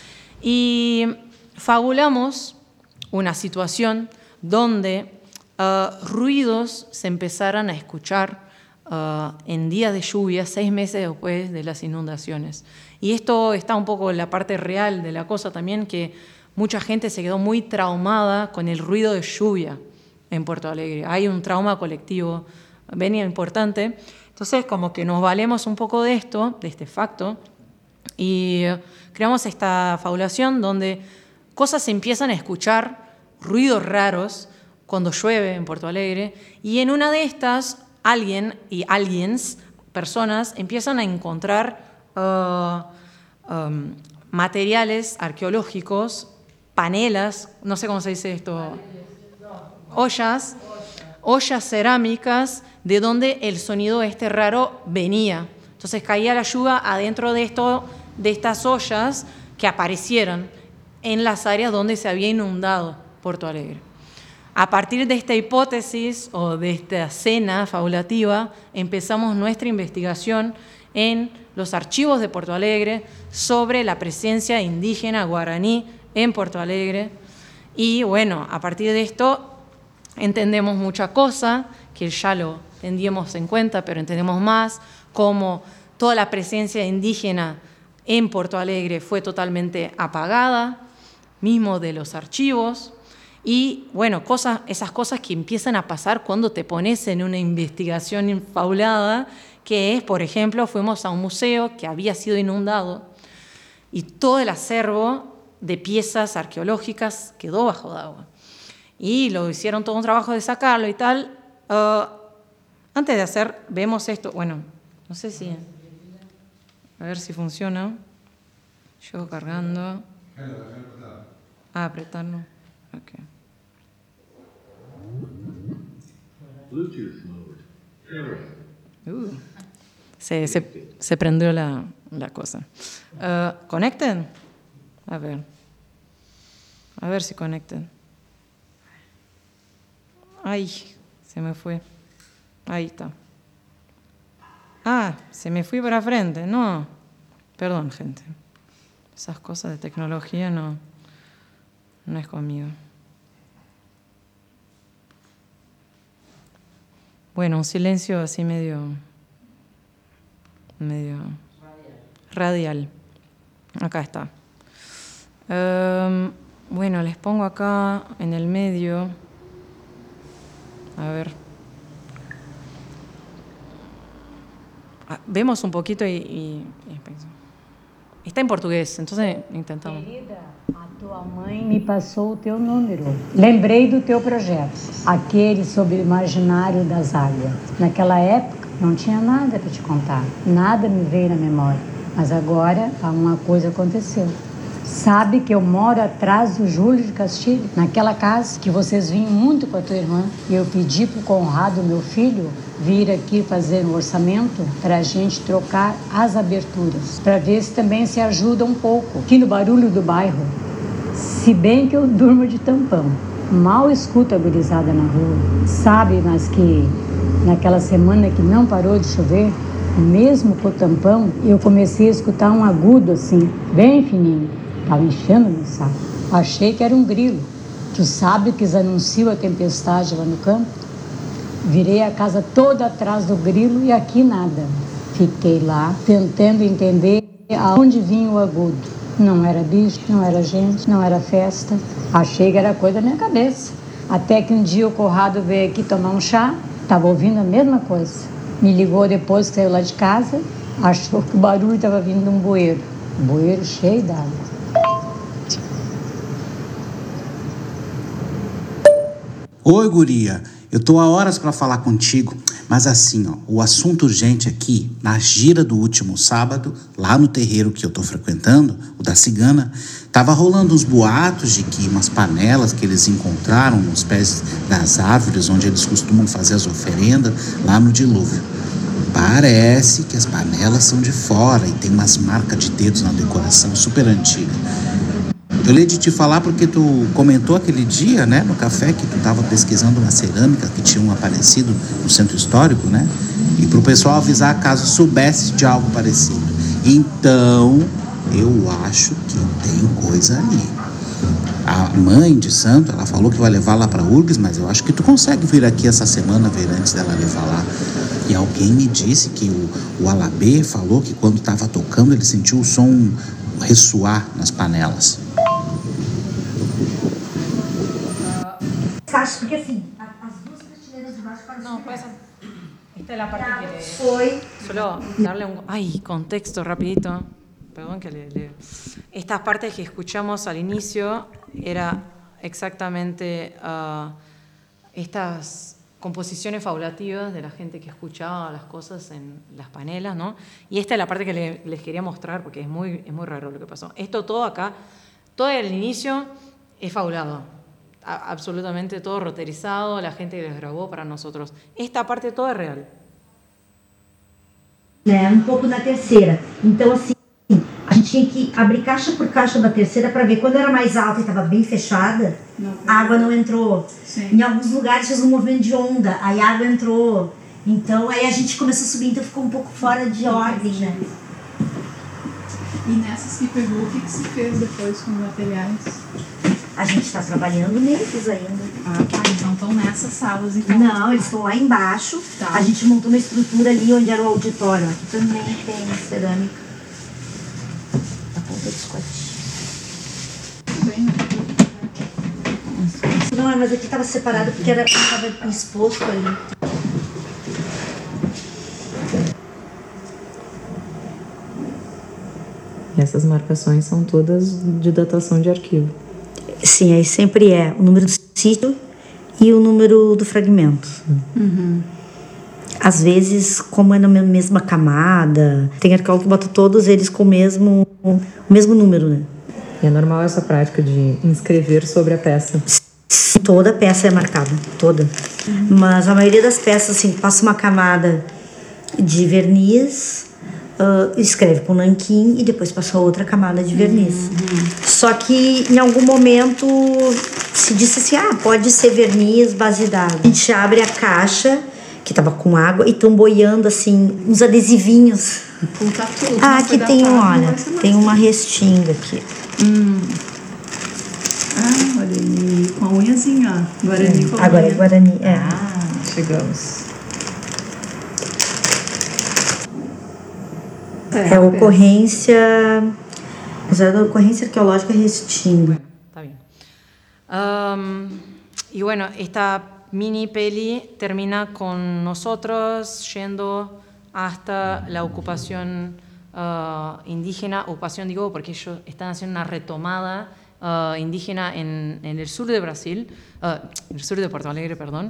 y fabulamos una situación donde uh, ruidos se empezaran a escuchar uh, en días de lluvia, seis meses después de las inundaciones. Y esto está un poco en la parte real de la cosa también, que mucha gente se quedó muy traumada con el ruido de lluvia en Porto Alegre. Hay un trauma colectivo bien importante. Entonces, como que nos valemos un poco de esto, de este facto, y creamos esta fabulación donde cosas se empiezan a escuchar, ruidos raros, cuando llueve en Porto Alegre, y en una de estas, alguien y aliens, personas, empiezan a encontrar Uh, um, materiales arqueológicos, panelas, no sé cómo se dice esto, ollas, ollas cerámicas de donde el sonido este raro venía. Entonces caía la lluvia adentro de, esto, de estas ollas que aparecieron en las áreas donde se había inundado Porto Alegre. A partir de esta hipótesis o de esta escena fabulativa empezamos nuestra investigación en los archivos de Porto Alegre sobre la presencia indígena guaraní en Porto Alegre. Y bueno, a partir de esto entendemos mucha cosa, que ya lo teníamos en cuenta, pero entendemos más, como toda la presencia indígena en Porto Alegre fue totalmente apagada, mismo de los archivos. Y bueno, cosas, esas cosas que empiezan a pasar cuando te pones en una investigación infabulada, que es, por ejemplo, fuimos a un museo que había sido inundado y todo el acervo de piezas arqueológicas quedó bajo de agua. Y lo hicieron todo un trabajo de sacarlo y tal. Uh, antes de hacer, vemos esto. Bueno, no sé si... A ver si funciona. Yo cargando. Ah, apretarlo. Ok. Bluetooth mode. Uh, se, se, se prendió la, la cosa. Uh, ¿Connected? A ver. A ver si connected. Ay, se me fue. Ahí está. Ah, se me fue para frente. No. Perdón, gente. Esas cosas de tecnología no, no es conmigo. Bueno, un silencio así medio, medio radial. Acá está. Um, bueno, les pongo acá en el medio. A ver. Ah, vemos un poquito y, y, y está em português, entonces intentamos. Querida, a tua mãe me passou o teu número. Lembrei do teu projeto, aquele sobre o imaginário das águas. Naquela época não tinha nada para te contar, nada me veio na memória. Mas agora uma coisa aconteceu. Sabe que eu moro atrás do Júlio de Castilho, naquela casa que vocês vinham muito com a tua irmã. E eu pedi para o Conrado, meu filho, vir aqui fazer um orçamento para a gente trocar as aberturas, para ver se também se ajuda um pouco aqui no barulho do bairro. Se bem que eu durmo de tampão, mal escuto a gurizada na rua. Sabe, mas que naquela semana que não parou de chover, mesmo com o tampão, eu comecei a escutar um agudo assim, bem fininho. Estava enchendo meu saco. Achei que era um grilo. Tu sabe que eles anunciam a tempestade lá no campo? Virei a casa toda atrás do grilo e aqui nada. Fiquei lá, tentando entender aonde vinha o agudo. Não era bicho, não era gente, não era festa. Achei que era coisa da minha cabeça. Até que um dia o Conrado veio aqui tomar um chá, estava ouvindo a mesma coisa. Me ligou depois que saiu lá de casa, achou que o barulho estava vindo de um bueiro. Um bueiro cheio d'água. Oi, guria, eu tô há horas para falar contigo, mas assim, ó, o assunto urgente aqui, na gira do último sábado, lá no terreiro que eu tô frequentando, o da cigana, tava rolando uns boatos de que umas panelas que eles encontraram nos pés das árvores onde eles costumam fazer as oferendas, lá no dilúvio. Parece que as panelas são de fora e tem umas marcas de dedos na decoração super antiga. Eu lembro de te falar porque tu comentou aquele dia, né, no café, que tu estava pesquisando uma cerâmica que tinha um aparecido no centro histórico, né? E pro pessoal avisar caso soubesse de algo parecido. Então, eu acho que tem coisa ali. A mãe de santo, ela falou que vai levar lá para U R G S, mas eu acho que tu consegue vir aqui essa semana, ver antes dela levar lá. E alguém me disse que o, o Alabê falou que quando estava tocando ele sentiu o som ressoar nas panelas. Porque assim, as duas prateleiras de baixo parecem. No, pues esta es la parte que le... Foi. Solo darle un... Ay, contexto rapidito. Perdón que le, le... Estas partes que escuchamos al inicio era exactamente uh, estas composiciones fabulativas de la gente que escuchaba las cosas en las panelas, ¿no? Y esta es la parte que le, les quería mostrar porque es muy, es muy raro lo que pasó. Esto todo acá, todo el inicio es fabulado. Absolutamente todo roterizado, la gente que les grabó para nosotros. Esta parte toda es real. Né, um pouco na terceira. Então, assim, a gente tinha que abrir caixa por caixa da terceira para ver. Quando era mais alta e estava bem fechada, não, a água não entrou. Sim. Em alguns lugares fez um movimento de onda, aí a água entrou. Então, aí a gente começou a subir, então ficou um pouco fora de ordem, né? E nessas que pegou, o que, que se fez depois com os materiais? A gente está trabalhando neles ainda. Ah, tá. Então estão nessas salas, então? Não, eles estão lá embaixo. Tá. A gente montou uma estrutura ali onde era o auditório. Aqui também tem cerâmica. Todos quadradinhos. Bem, né? Não, mas aqui estava separado porque era, estava exposto ali. E essas marcações são todas de datação de arquivo. Sim, aí sempre é o número do sítio e o número do fragmento. Uhum. Às vezes, como é na mesma camada, tem arqueólogo que bota todos eles com o mesmo, o mesmo número, né? E é normal essa prática de inscrever sobre a peça? Sim, toda peça é marcada, toda. Uhum. Mas a maioria das peças, assim, passa uma camada de verniz, uh, escreve com nanquim e depois passa outra camada de verniz. Uhum. Só que em algum momento se disse assim, ah, pode ser verniz, base d'água. A gente abre a caixa, que tava com água, e estão boiando, assim, uns adesivinhos. Tá tudo, ah, aqui tem, olha, tem uma restinga aqui. Hum. Ah, olha aí, com a unhazinha, ó. Guarani é. com a Agora unha. é Guarani, é. Ah, chegamos. É, é ocorrência... Apesar da ocorrência arqueológica restinga. Está bien. Um, y bueno, esta mini peli termina con nosotros yendo hasta la ocupación uh, indígena, ocupación digo porque ellos están haciendo una retomada uh, indígena en, en el sur de Brasil, uh, el sur de Porto Alegre, perdón,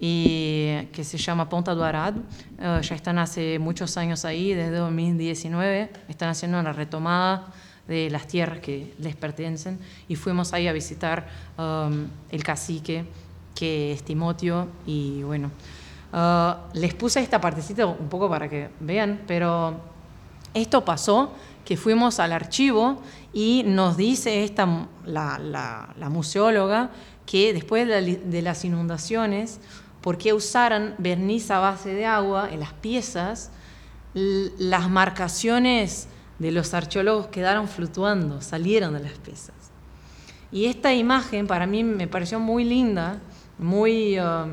y que se llama Ponta do Arado. Uh, ya están hace muchos años ahí, desde dos mil diecinueve, están haciendo una retomada de las tierras que les pertenecen, y fuimos ahí a visitar um, el cacique, que es Timoteo, y bueno, uh, les puse esta partecita un poco para que vean, pero esto pasó, que fuimos al archivo y nos dice esta, la, la, la museóloga que después de, la, de las inundaciones, ¿por qué usaran verniz a base de agua en las piezas? Las marcaciones de los arqueólogos quedaron fluctuando, salieron de las piezas. Y esta imagen para mí me pareció muy linda, muy uh, uh,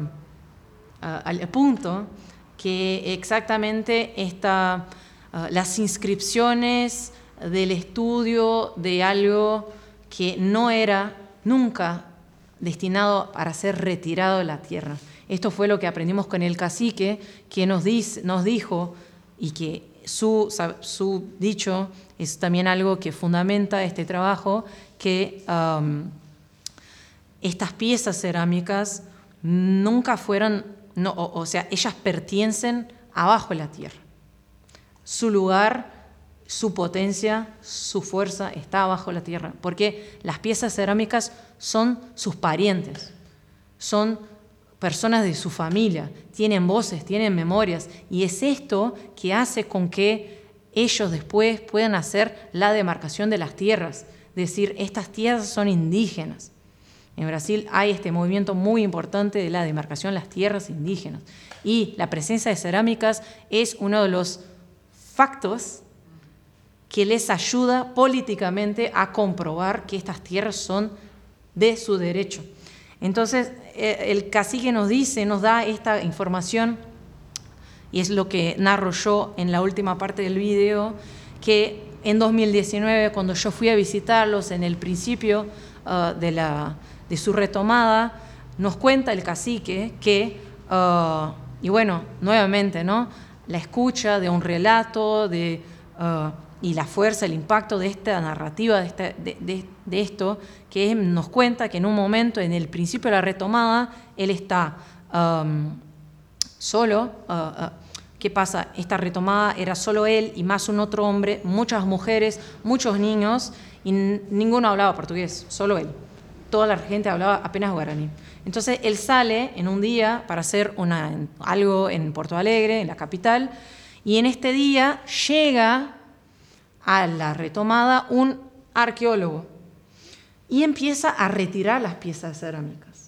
al punto, que exactamente esta, uh, las inscripciones del estudio de algo que no era nunca destinado para ser retirado de la tierra. Esto fue lo que aprendimos con el cacique, que nos, dice, nos dijo, y que su, su dicho es también algo que fundamenta este trabajo, que um, estas piezas cerámicas nunca fueron, no, o, o sea, ellas pertenecen abajo de la tierra. Su lugar, su potencia, su fuerza está abajo de la tierra, porque las piezas cerámicas son sus parientes, son personas de su familia, tienen voces, tienen memorias, y es esto que hace con que ellos después puedan hacer la demarcación de las tierras, decir, estas tierras son indígenas. En Brasil hay este movimiento muy importante de la demarcación de las tierras indígenas, y la presencia de cerámicas es uno de los factos que les ayuda políticamente a comprobar que estas tierras son de su derecho. Entonces, el cacique nos dice, nos da esta información, y es lo que narro yo en la última parte del video, que en dos mil diecinueve, cuando yo fui a visitarlos en el principio uh, de, la, de su retomada, nos cuenta el cacique que, uh, y bueno, nuevamente, ¿no?, la escucha de un relato de, uh, y la fuerza, el impacto de esta narrativa, de, esta, de, de, de esto, que nos cuenta que en un momento, en el principio de la retomada, él está um, solo. Uh, uh, ¿Qué pasa? Esta retomada era solo él y más un otro hombre, muchas mujeres, muchos niños, y ninguno hablaba portugués, solo él. Toda la gente hablaba apenas guaraní. Entonces él sale en un día para hacer una, algo en Porto Alegre, en la capital, y en este día llega a la retomada un arqueólogo y empieza a retirar las piezas cerámicas.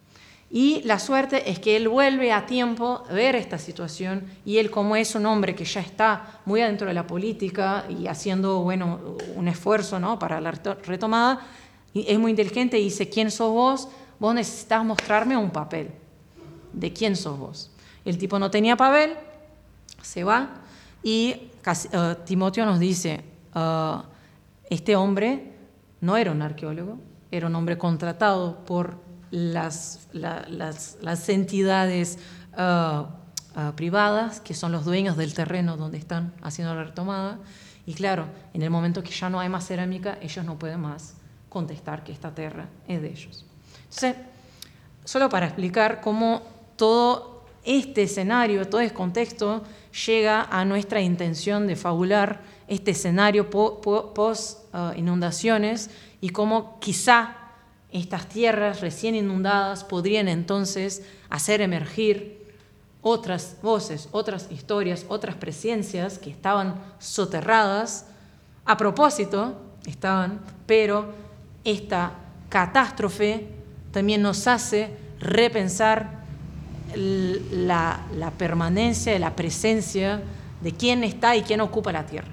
Y la suerte es que él vuelve a tiempo a ver esta situación, y él, como es un hombre que ya está muy adentro de la política y haciendo, bueno, un esfuerzo, ¿no?, para la retomada, es muy inteligente y dice, ¿quién sos vos? Vos necesitas mostrarme un papel de quién sos vos. El tipo no tenía papel, se va, y uh, Timoteo nos dice, uh, Este hombre no era un arqueólogo, era un hombre contratado por las, la, las, las entidades uh, uh, privadas, que son los dueños del terreno donde están haciendo la retomada. Y claro, en el momento que ya no hay más cerámica, ellos no pueden más contestar que esta tierra es de ellos. Entonces, solo para explicar cómo todo este escenario, todo este contexto llega a nuestra intención de fabular este escenario post-inundaciones uh, y cómo quizá estas tierras recién inundadas podrían entonces hacer emergir otras voces, otras historias, otras presencias que estaban soterradas, a propósito estaban, pero esta catástrofe también nos hace repensar la, la permanencia, la presencia de quién está y quién ocupa la tierra.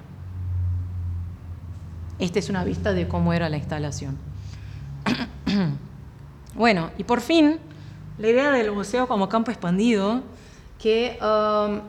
Esta es una vista de cómo era la instalación. Bueno, y por fin, la idea del museo como campo expandido, que um,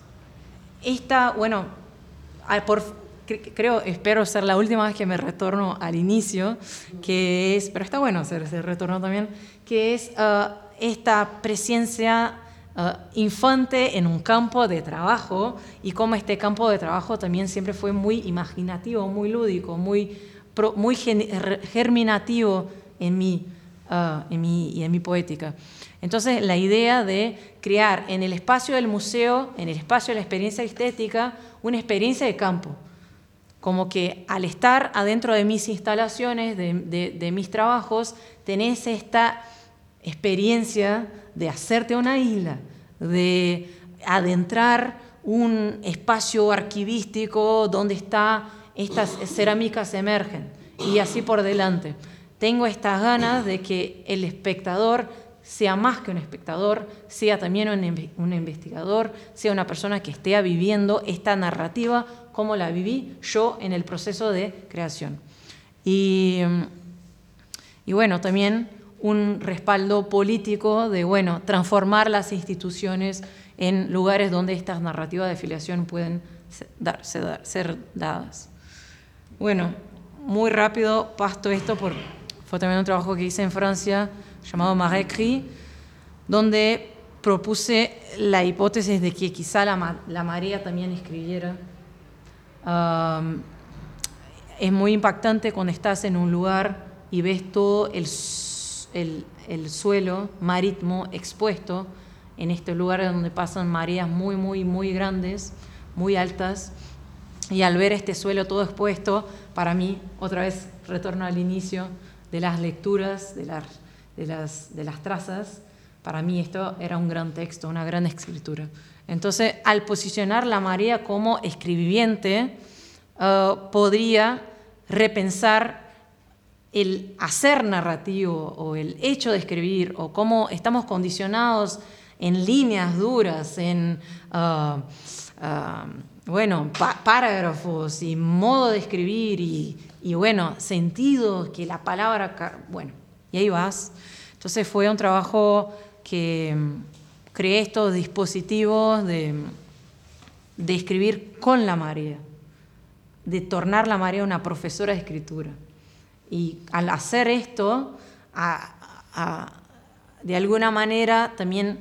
esta, bueno, por, creo, espero ser la última vez que me retorno al inicio, que es, pero está bueno hacer ese retorno también, que es uh, esta presencia uh, infante en un campo de trabajo, y cómo este campo de trabajo también siempre fue muy imaginativo, muy lúdico, muy, muy germinativo en mi, uh, en mi, y en mi poética. Entonces, la idea de crear en el espacio del museo, en el espacio de la experiencia estética, una experiencia de campo. Como que al estar adentro de mis instalaciones, de, de, de mis trabajos, tenés esta experiencia de hacerte una isla, de adentrar un espacio arquivístico donde está, estas cerámicas emergen, y así por delante. Tengo estas ganas de que el espectador sea más que un espectador, sea también un, un investigador, sea una persona que esté viviendo esta narrativa como la viví yo en el proceso de creación. Y, y bueno, también un respaldo político de, bueno, transformar las instituciones en lugares donde estas narrativas de filiación pueden dar, ser, ser dadas. Bueno, muy rápido pasto esto, por, fue también un trabajo que hice en Francia, llamado Marais Cri, donde propuse la hipótesis de que quizá la, la marea también escribiera. Um, es muy impactante cuando estás en un lugar y ves todo el, el, el suelo marítimo expuesto en este lugar donde pasan mareas muy, muy, muy grandes, muy altas, y al ver este suelo todo expuesto, para mí, otra vez retorno al inicio de las lecturas, de las De las, de las trazas, para mí esto era un gran texto, una gran escritura. Entonces, al posicionar la marea como escribiente, uh, podría repensar el hacer narrativo o el hecho de escribir, o cómo estamos condicionados en líneas duras, en uh, uh, bueno, pa parágrafos y modo de escribir y, y bueno, sentidos que la palabra, bueno, y ahí vas. Entonces fue un trabajo que creé estos dispositivos de, de escribir con la marea, de tornar la marea una profesora de escritura. Y al hacer esto, a, a, de alguna manera también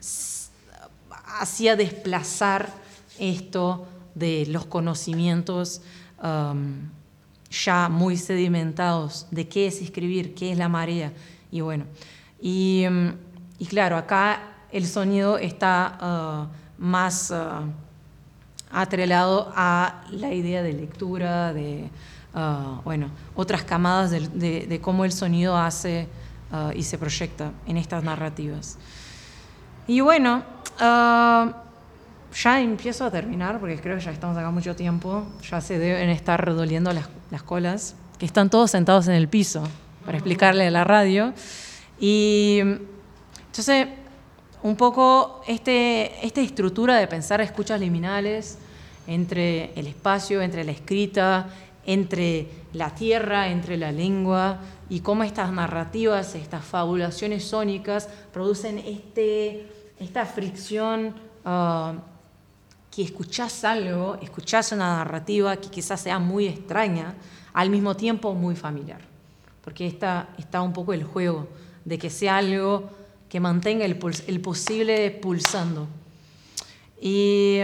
hacía desplazar esto de los conocimientos um, ya muy sedimentados de qué es escribir, qué es la marea. Y bueno, y, y claro, acá el sonido está uh, más uh, atrelado a la idea de lectura, de uh, bueno, otras camadas de, de, de cómo el sonido hace uh, y se proyecta en estas narrativas. Y bueno, uh, ya empiezo a terminar, porque creo que ya estamos acá mucho tiempo, ya se deben estar redoliendo las, las colas, que están todos sentados en el piso, para explicarle a la radio. Y entonces, un poco este, esta estructura de pensar escuchas liminales entre el espacio, entre la escrita, entre la tierra, entre la lengua, y cómo estas narrativas, estas fabulaciones sónicas producen este, esta fricción uh, que escuchás algo, escuchás una narrativa que quizás sea muy extraña, al mismo tiempo muy familiar. Porque está, está un poco el juego de que sea algo que mantenga el, puls, el posible pulsando. Y,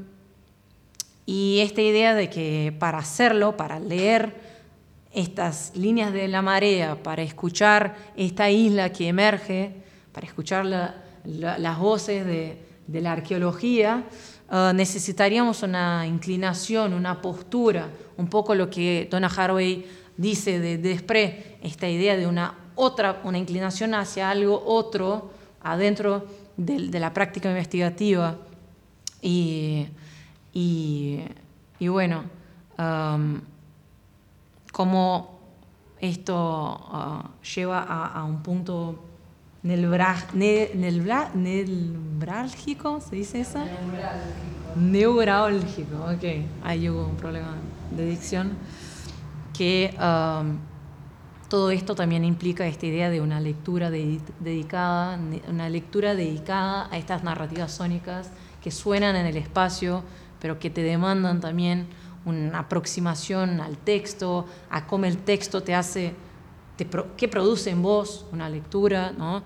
y esta idea de que para hacerlo, para leer estas líneas de la marea, para escuchar esta isla que emerge, para escuchar la, la, las voces de, de la arqueología, uh, necesitaríamos una inclinación, una postura, un poco lo que Donna Haraway dice de, de Desprez, esta idea de una otra, una inclinación hacia algo otro, adentro de, de la práctica investigativa. Y, y, y bueno, um, como esto uh, lleva a, a un punto nelbra, ne, nelbra, neurálgico, ¿se dice eso? Neurálgico. Neurálgico, ok. Ahí hubo un problema de dicción. Que um, todo esto también implica esta idea de una lectura de, dedicada, una lectura dedicada a estas narrativas sónicas que suenan en el espacio, pero que te demandan también una aproximación al texto, a cómo el texto te hace, te, qué produce en vos una lectura, ¿no?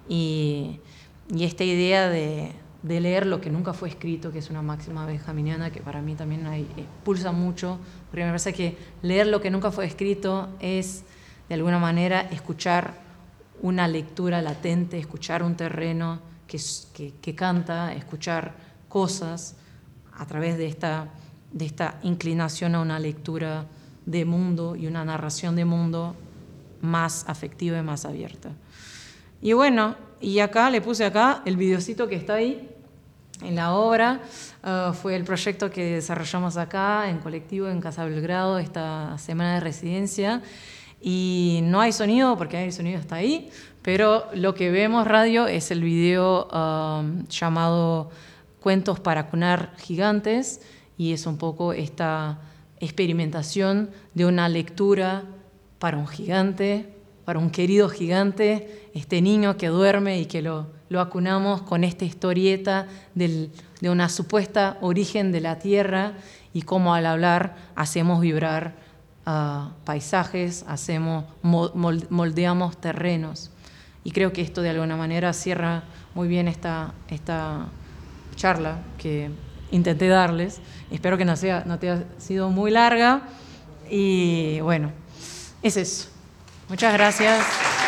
Y, y esta idea de, de leer lo que nunca fue escrito, que es una máxima benjaminiana que para mí también hay, pulsa mucho, porque me parece que leer lo que nunca fue escrito es, de alguna manera, escuchar una lectura latente, escuchar un terreno que, que, que canta, escuchar cosas a través de esta, de esta inclinación a una lectura de mundo y una narración de mundo más afectiva y más abierta. Y bueno, y acá le puse acá el videocito que está ahí en la obra. Uh, fue el proyecto que desarrollamos acá en colectivo en Casa Belgrado esta semana de residencia. Y no hay sonido porque el sonido está ahí, pero lo que vemos radio es el video um, llamado Cuentos para cunar gigantes, y es un poco esta experimentación de una lectura para un gigante, para un querido gigante, este niño que duerme y que lo, lo acunamos con esta historieta del, de una supuesta origen de la Tierra, y cómo al hablar hacemos vibrar uh, paisajes, hacemos, moldeamos terrenos. Y creo que esto de alguna manera cierra muy bien esta, esta charla que intenté darles. Espero que no, sea, no te haya sido muy larga. Y bueno, es eso. Muchas gracias.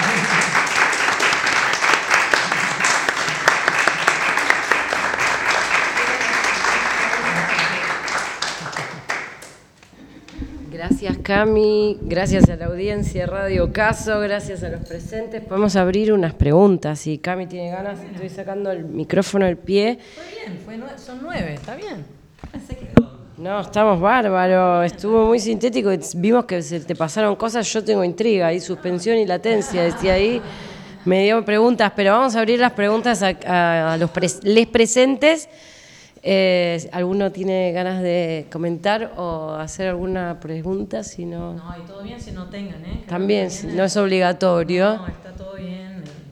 Gracias, Cami, gracias a la audiencia Radio Caso, gracias a los presentes. Podemos abrir unas preguntas. Si Cami tiene ganas, estoy sacando el micrófono del pie. Fue bien, fue nueve, son nueve, está bien. Pensé que... No, estamos bárbaros, estuvo muy sintético, vimos que se te pasaron cosas, yo tengo intriga, ahí suspensión y latencia, decía ahí, me dio preguntas, pero vamos a abrir las preguntas a, a, a los pres, les presentes. Eh, ¿Alguno tiene ganas de comentar o hacer alguna pregunta? Si no, no, y todo bien si no tengan, ¿eh? También, si no es obligatorio. No, está todo bien.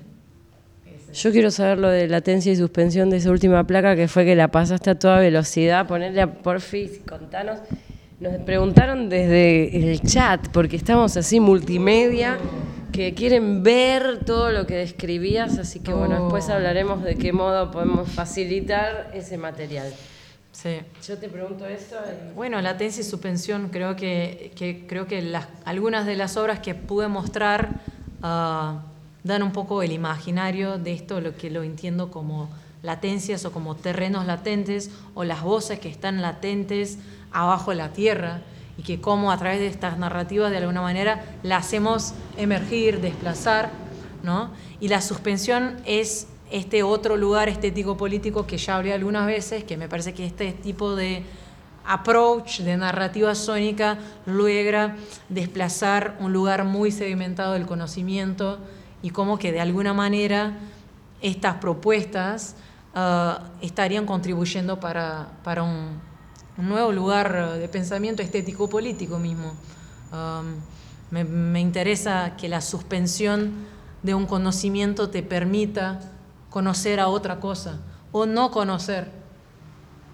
Yo quiero saber lo de latencia y suspensión de esa última placa, que fue que la pasaste a toda velocidad. Ponerle a porfis, contanos. Nos preguntaron desde el chat, porque estamos así multimedia, que quieren ver todo lo que describías, así que bueno, después hablaremos de qué modo podemos facilitar ese material. Sí. Yo te pregunto eso. Y... Bueno, latencia y suspensión, creo que, que, creo que las, algunas de las obras que pude mostrar uh, dan un poco el imaginario de esto, lo que lo entiendo como latencias o como terrenos latentes, o las voces que están latentes abajo de la tierra, y que cómo a través de estas narrativas de alguna manera la hacemos emergir, desplazar, ¿no? Y la suspensión es este otro lugar estético-político que ya hablé algunas veces, que me parece que este tipo de approach de narrativa sónica logra desplazar un lugar muy sedimentado del conocimiento, y cómo que de alguna manera estas propuestas uh, estarían contribuyendo para, para un, un nuevo lugar de pensamiento estético-político mismo. Um, me, me interesa que la suspensión de un conocimiento te permita conocer a otra cosa, o no conocer,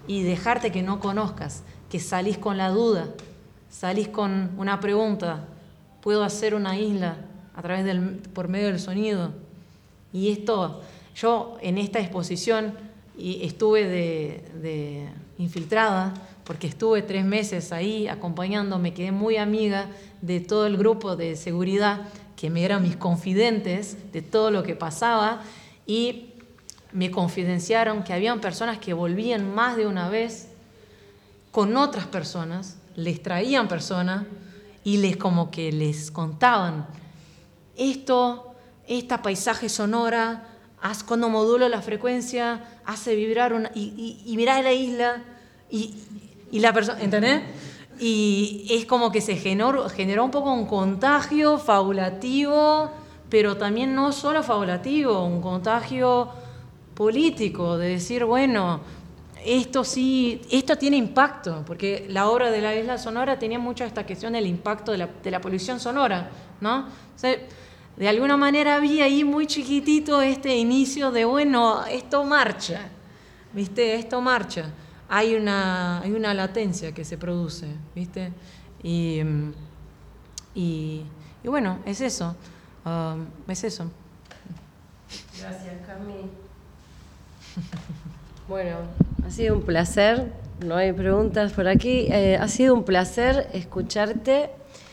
y dejarte que no conozcas, que salís con la duda, salís con una pregunta, ¿puedo hacer una isla a través del, por medio del sonido? Y esto, yo en esta exposición y estuve de, de infiltrada, porque estuve tres meses ahí acompañando, me quedé muy amiga de todo el grupo de seguridad, que me eran mis confidentes de todo lo que pasaba, y me confidenciaron que habían personas que volvían más de una vez con otras personas, les traían personas y les como que les contaban esto, esta paisaje sonora, haz, cuando modulo la frecuencia, hace vibrar una, y, y, y mirá la isla, y, y la persona, ¿entendés? Y es como que se generó, generó un poco un contagio fabulativo, pero también no solo fabulativo, un contagio político, de decir, bueno, esto sí, esto tiene impacto, porque la obra de la Isla Sonora tenía mucho esta cuestión del impacto de la, de la polución sonora, ¿no? O sea, de alguna manera había ahí muy chiquitito este inicio de, bueno, esto marcha, ¿viste? Esto marcha. Hay una, hay una latencia que se produce, ¿viste? Y, y, y bueno, es eso, um, es eso. Gracias, Cami. Bueno, ha sido un placer, no hay preguntas por aquí, eh, ha sido un placer escucharte,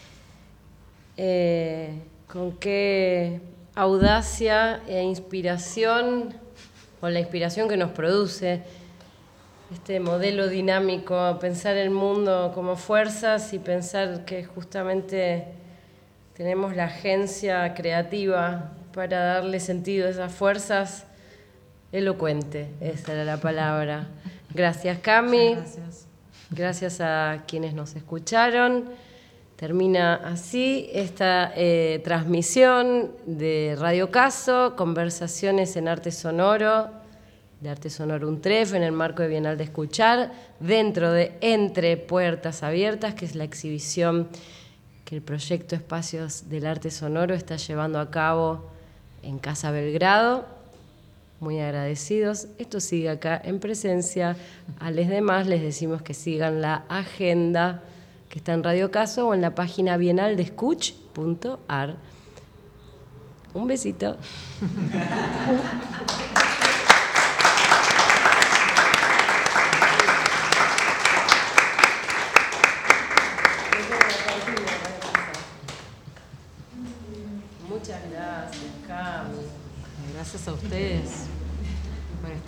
eh, con qué audacia e inspiración, o la inspiración que nos produce este modelo dinámico, pensar el mundo como fuerzas y pensar que justamente tenemos la agencia creativa para darle sentido a esas fuerzas. Elocuente, esa era la palabra. Gracias, Cami. Gracias. Gracias a quienes nos escucharon. Termina así esta eh, transmisión de Radio Caso, Conversaciones en Arte Sonoro, de Arte Sonoro UNTREF, en el marco de Bienal de Escuchar, dentro de Entre Puertas Abiertas, que es la exhibición que el proyecto Espacios del Arte Sonoro está llevando a cabo en Casa Belgrado. Muy agradecidos. Esto sigue acá en presencia. A los demás les decimos que sigan la agenda que está en Radio Caso o en la página bienal de escuch punto ar. Un besito.